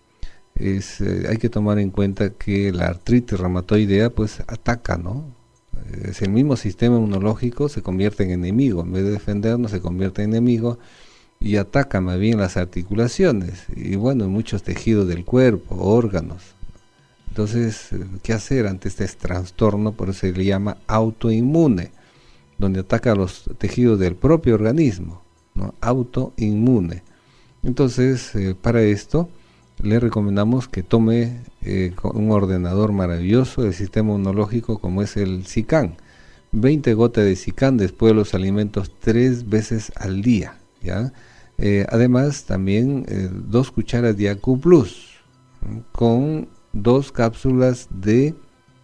es, eh, hay que tomar en cuenta que la artritis reumatoidea, pues, ataca, ¿no? Es el mismo sistema inmunológico, se convierte en enemigo, en vez de defendernos se convierte en enemigo y ataca más bien las articulaciones y, bueno, en muchos tejidos del cuerpo, órganos. Entonces, ¿qué hacer ante este trastorno? Por eso se le llama autoinmune, donde ataca los tejidos del propio organismo, ¿no? Autoinmune. Entonces, eh, para esto le recomendamos que tome eh, un ordenador maravilloso del sistema inmunológico como es el Zicam. veinte gotas de Zicam después de los alimentos tres veces al día, ¿ya? Eh, además, también eh, dos cucharas de Acu Plus con dos cápsulas de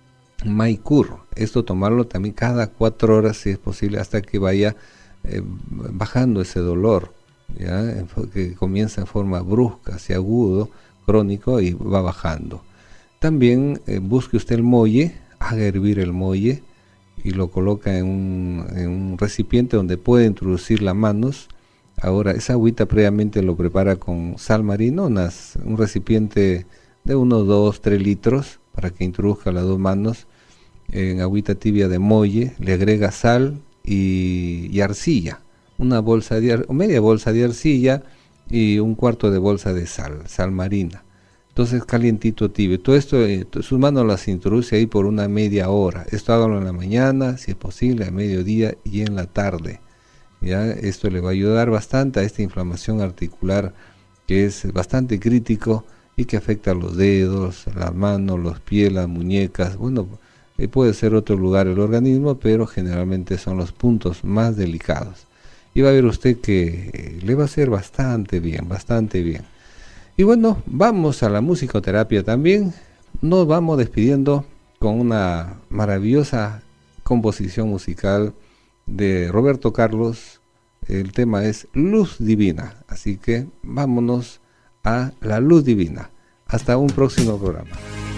Maicur. Esto tomarlo también cada cuatro horas si es posible hasta que vaya eh, bajando ese dolor, ¿ya? Que comienza en forma brusca, hacia agudo, crónico y va bajando. También eh, busque usted el molle, haga hervir el molle y lo coloca en un, en un recipiente donde puede introducir las manos. Ahora, esa agüita previamente lo prepara con sal marina, unas, un recipiente de unos dos, tres litros para que introduzca las dos manos en agüita tibia de molle, le agrega sal y, y arcilla, una bolsa de o media bolsa de arcilla y un cuarto de bolsa de sal, sal marina. Entonces, calientito, tibio. Todo esto, eh, sus manos las introduce ahí por una media hora. Esto hágalo en la mañana, si es posible, a mediodía y en la tarde. ¿Ya? Esto le va a ayudar bastante a esta inflamación articular que es bastante crítico y que afecta a los dedos, las manos, los pies, las muñecas. Bueno, eh, puede ser otro lugar el organismo, pero generalmente son los puntos más delicados. Y va a ver usted que eh, le va a hacer bastante bien, bastante bien. Y bueno, vamos a la musicoterapia también. Nos vamos despidiendo con una maravillosa composición musical de Roberto Carlos. El tema es Luz Divina. Así que vámonos a la Luz Divina. Hasta un próximo programa.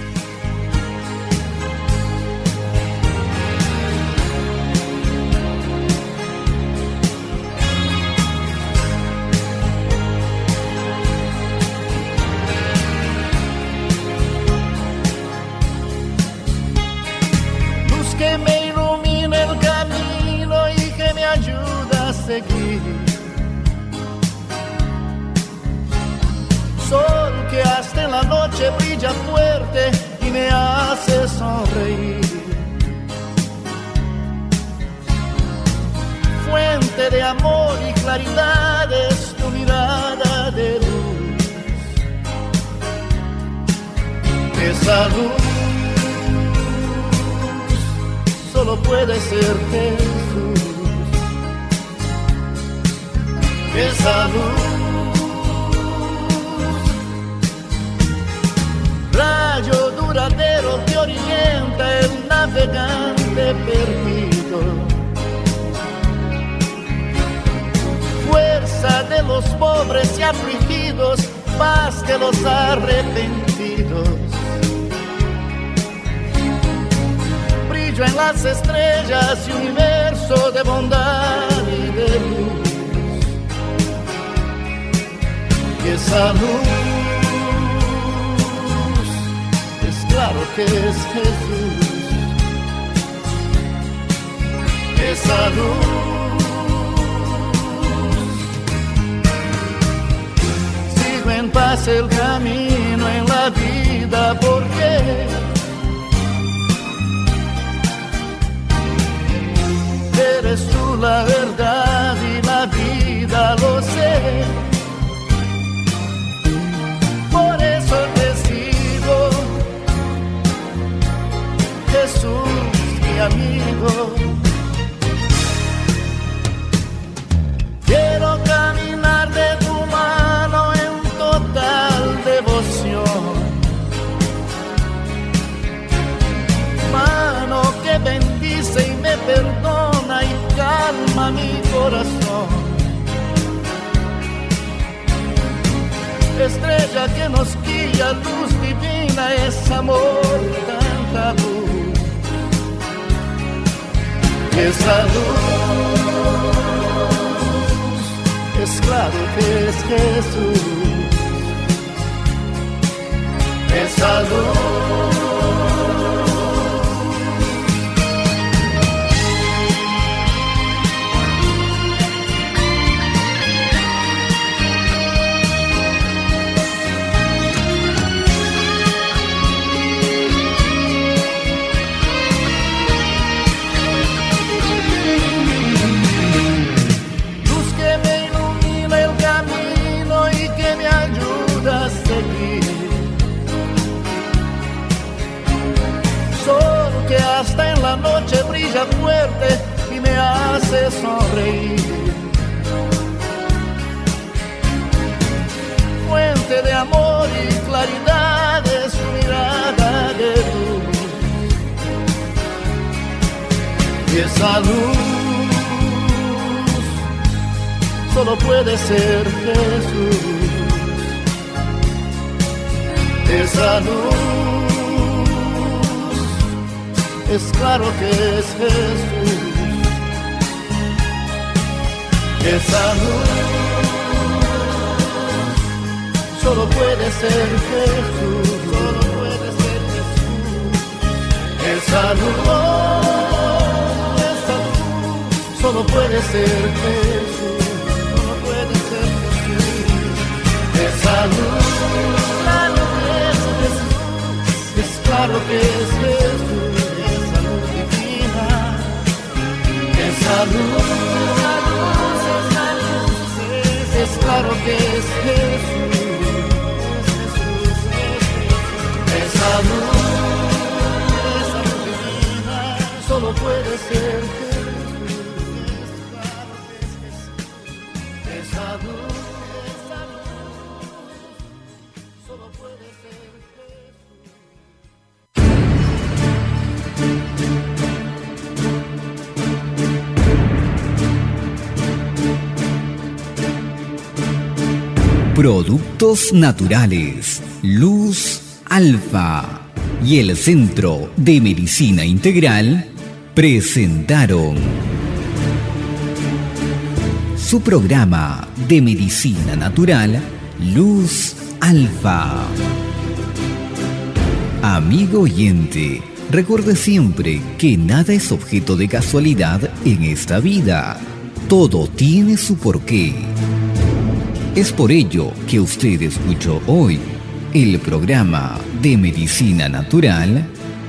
Que me ilumina el camino y que me ayuda a seguir. Sol que hasta en la noche brilla fuerte y me hace sonreír. Fuente de amor y claridad es tu mirada de luz. Esa luz solo puede ser Jesús. Esa luz, rayo duradero que orienta el navegante perdido. Fuerza de los pobres y afligidos, paz de los arrepentidos. En las estrellas y universo de bondad y de luz. Y esa luz es claro que que es Jesús. Esa luz. Sigo en paz el camino en la vida porque eres tú la verdad y la vida, lo sé. Por eso te sigo, Jesús, mi amigo. Quiero caminar de tu mano en total devoción, mano que bendice y me perdona y calma mi corazón. Estrella que nos guía, luz divina, es amor, tanta luz. Esa luz, es claro que es Jesús. Esa luz. Que hasta en la noche brilla fuerte y me hace sonreír. Fuente de amor y claridad es tu mirada de luz. Y esa luz solo puede ser Jesús. Esa luz es claro que es Jesús. Esa luz solo puede ser Jesús. Solo puede ser Jesús. Esa luz, esa luz solo puede ser Jesús. Solo puede ser Jesús. Esa luz, claro que es Jesús. Es claro que es Jesús. Esa luz, esa luz, esa luz, es claro que es Jesús. Esa luz, esa luz divina, solo puede ser Jesús. Esa luz, esa luz, solo puede ser Productos Naturales, Luz Alfa y el Centro de Medicina Integral presentaron su programa de medicina natural, Luz Alfa. Amigo oyente, recuerde siempre que nada es objeto de casualidad en esta vida. Todo tiene su porqué. Es por ello que usted escuchó hoy el programa de medicina natural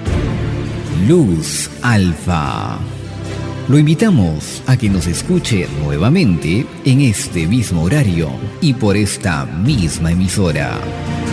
Luz Alfa. Lo invitamos a que nos escuche nuevamente en este mismo horario y por esta misma emisora.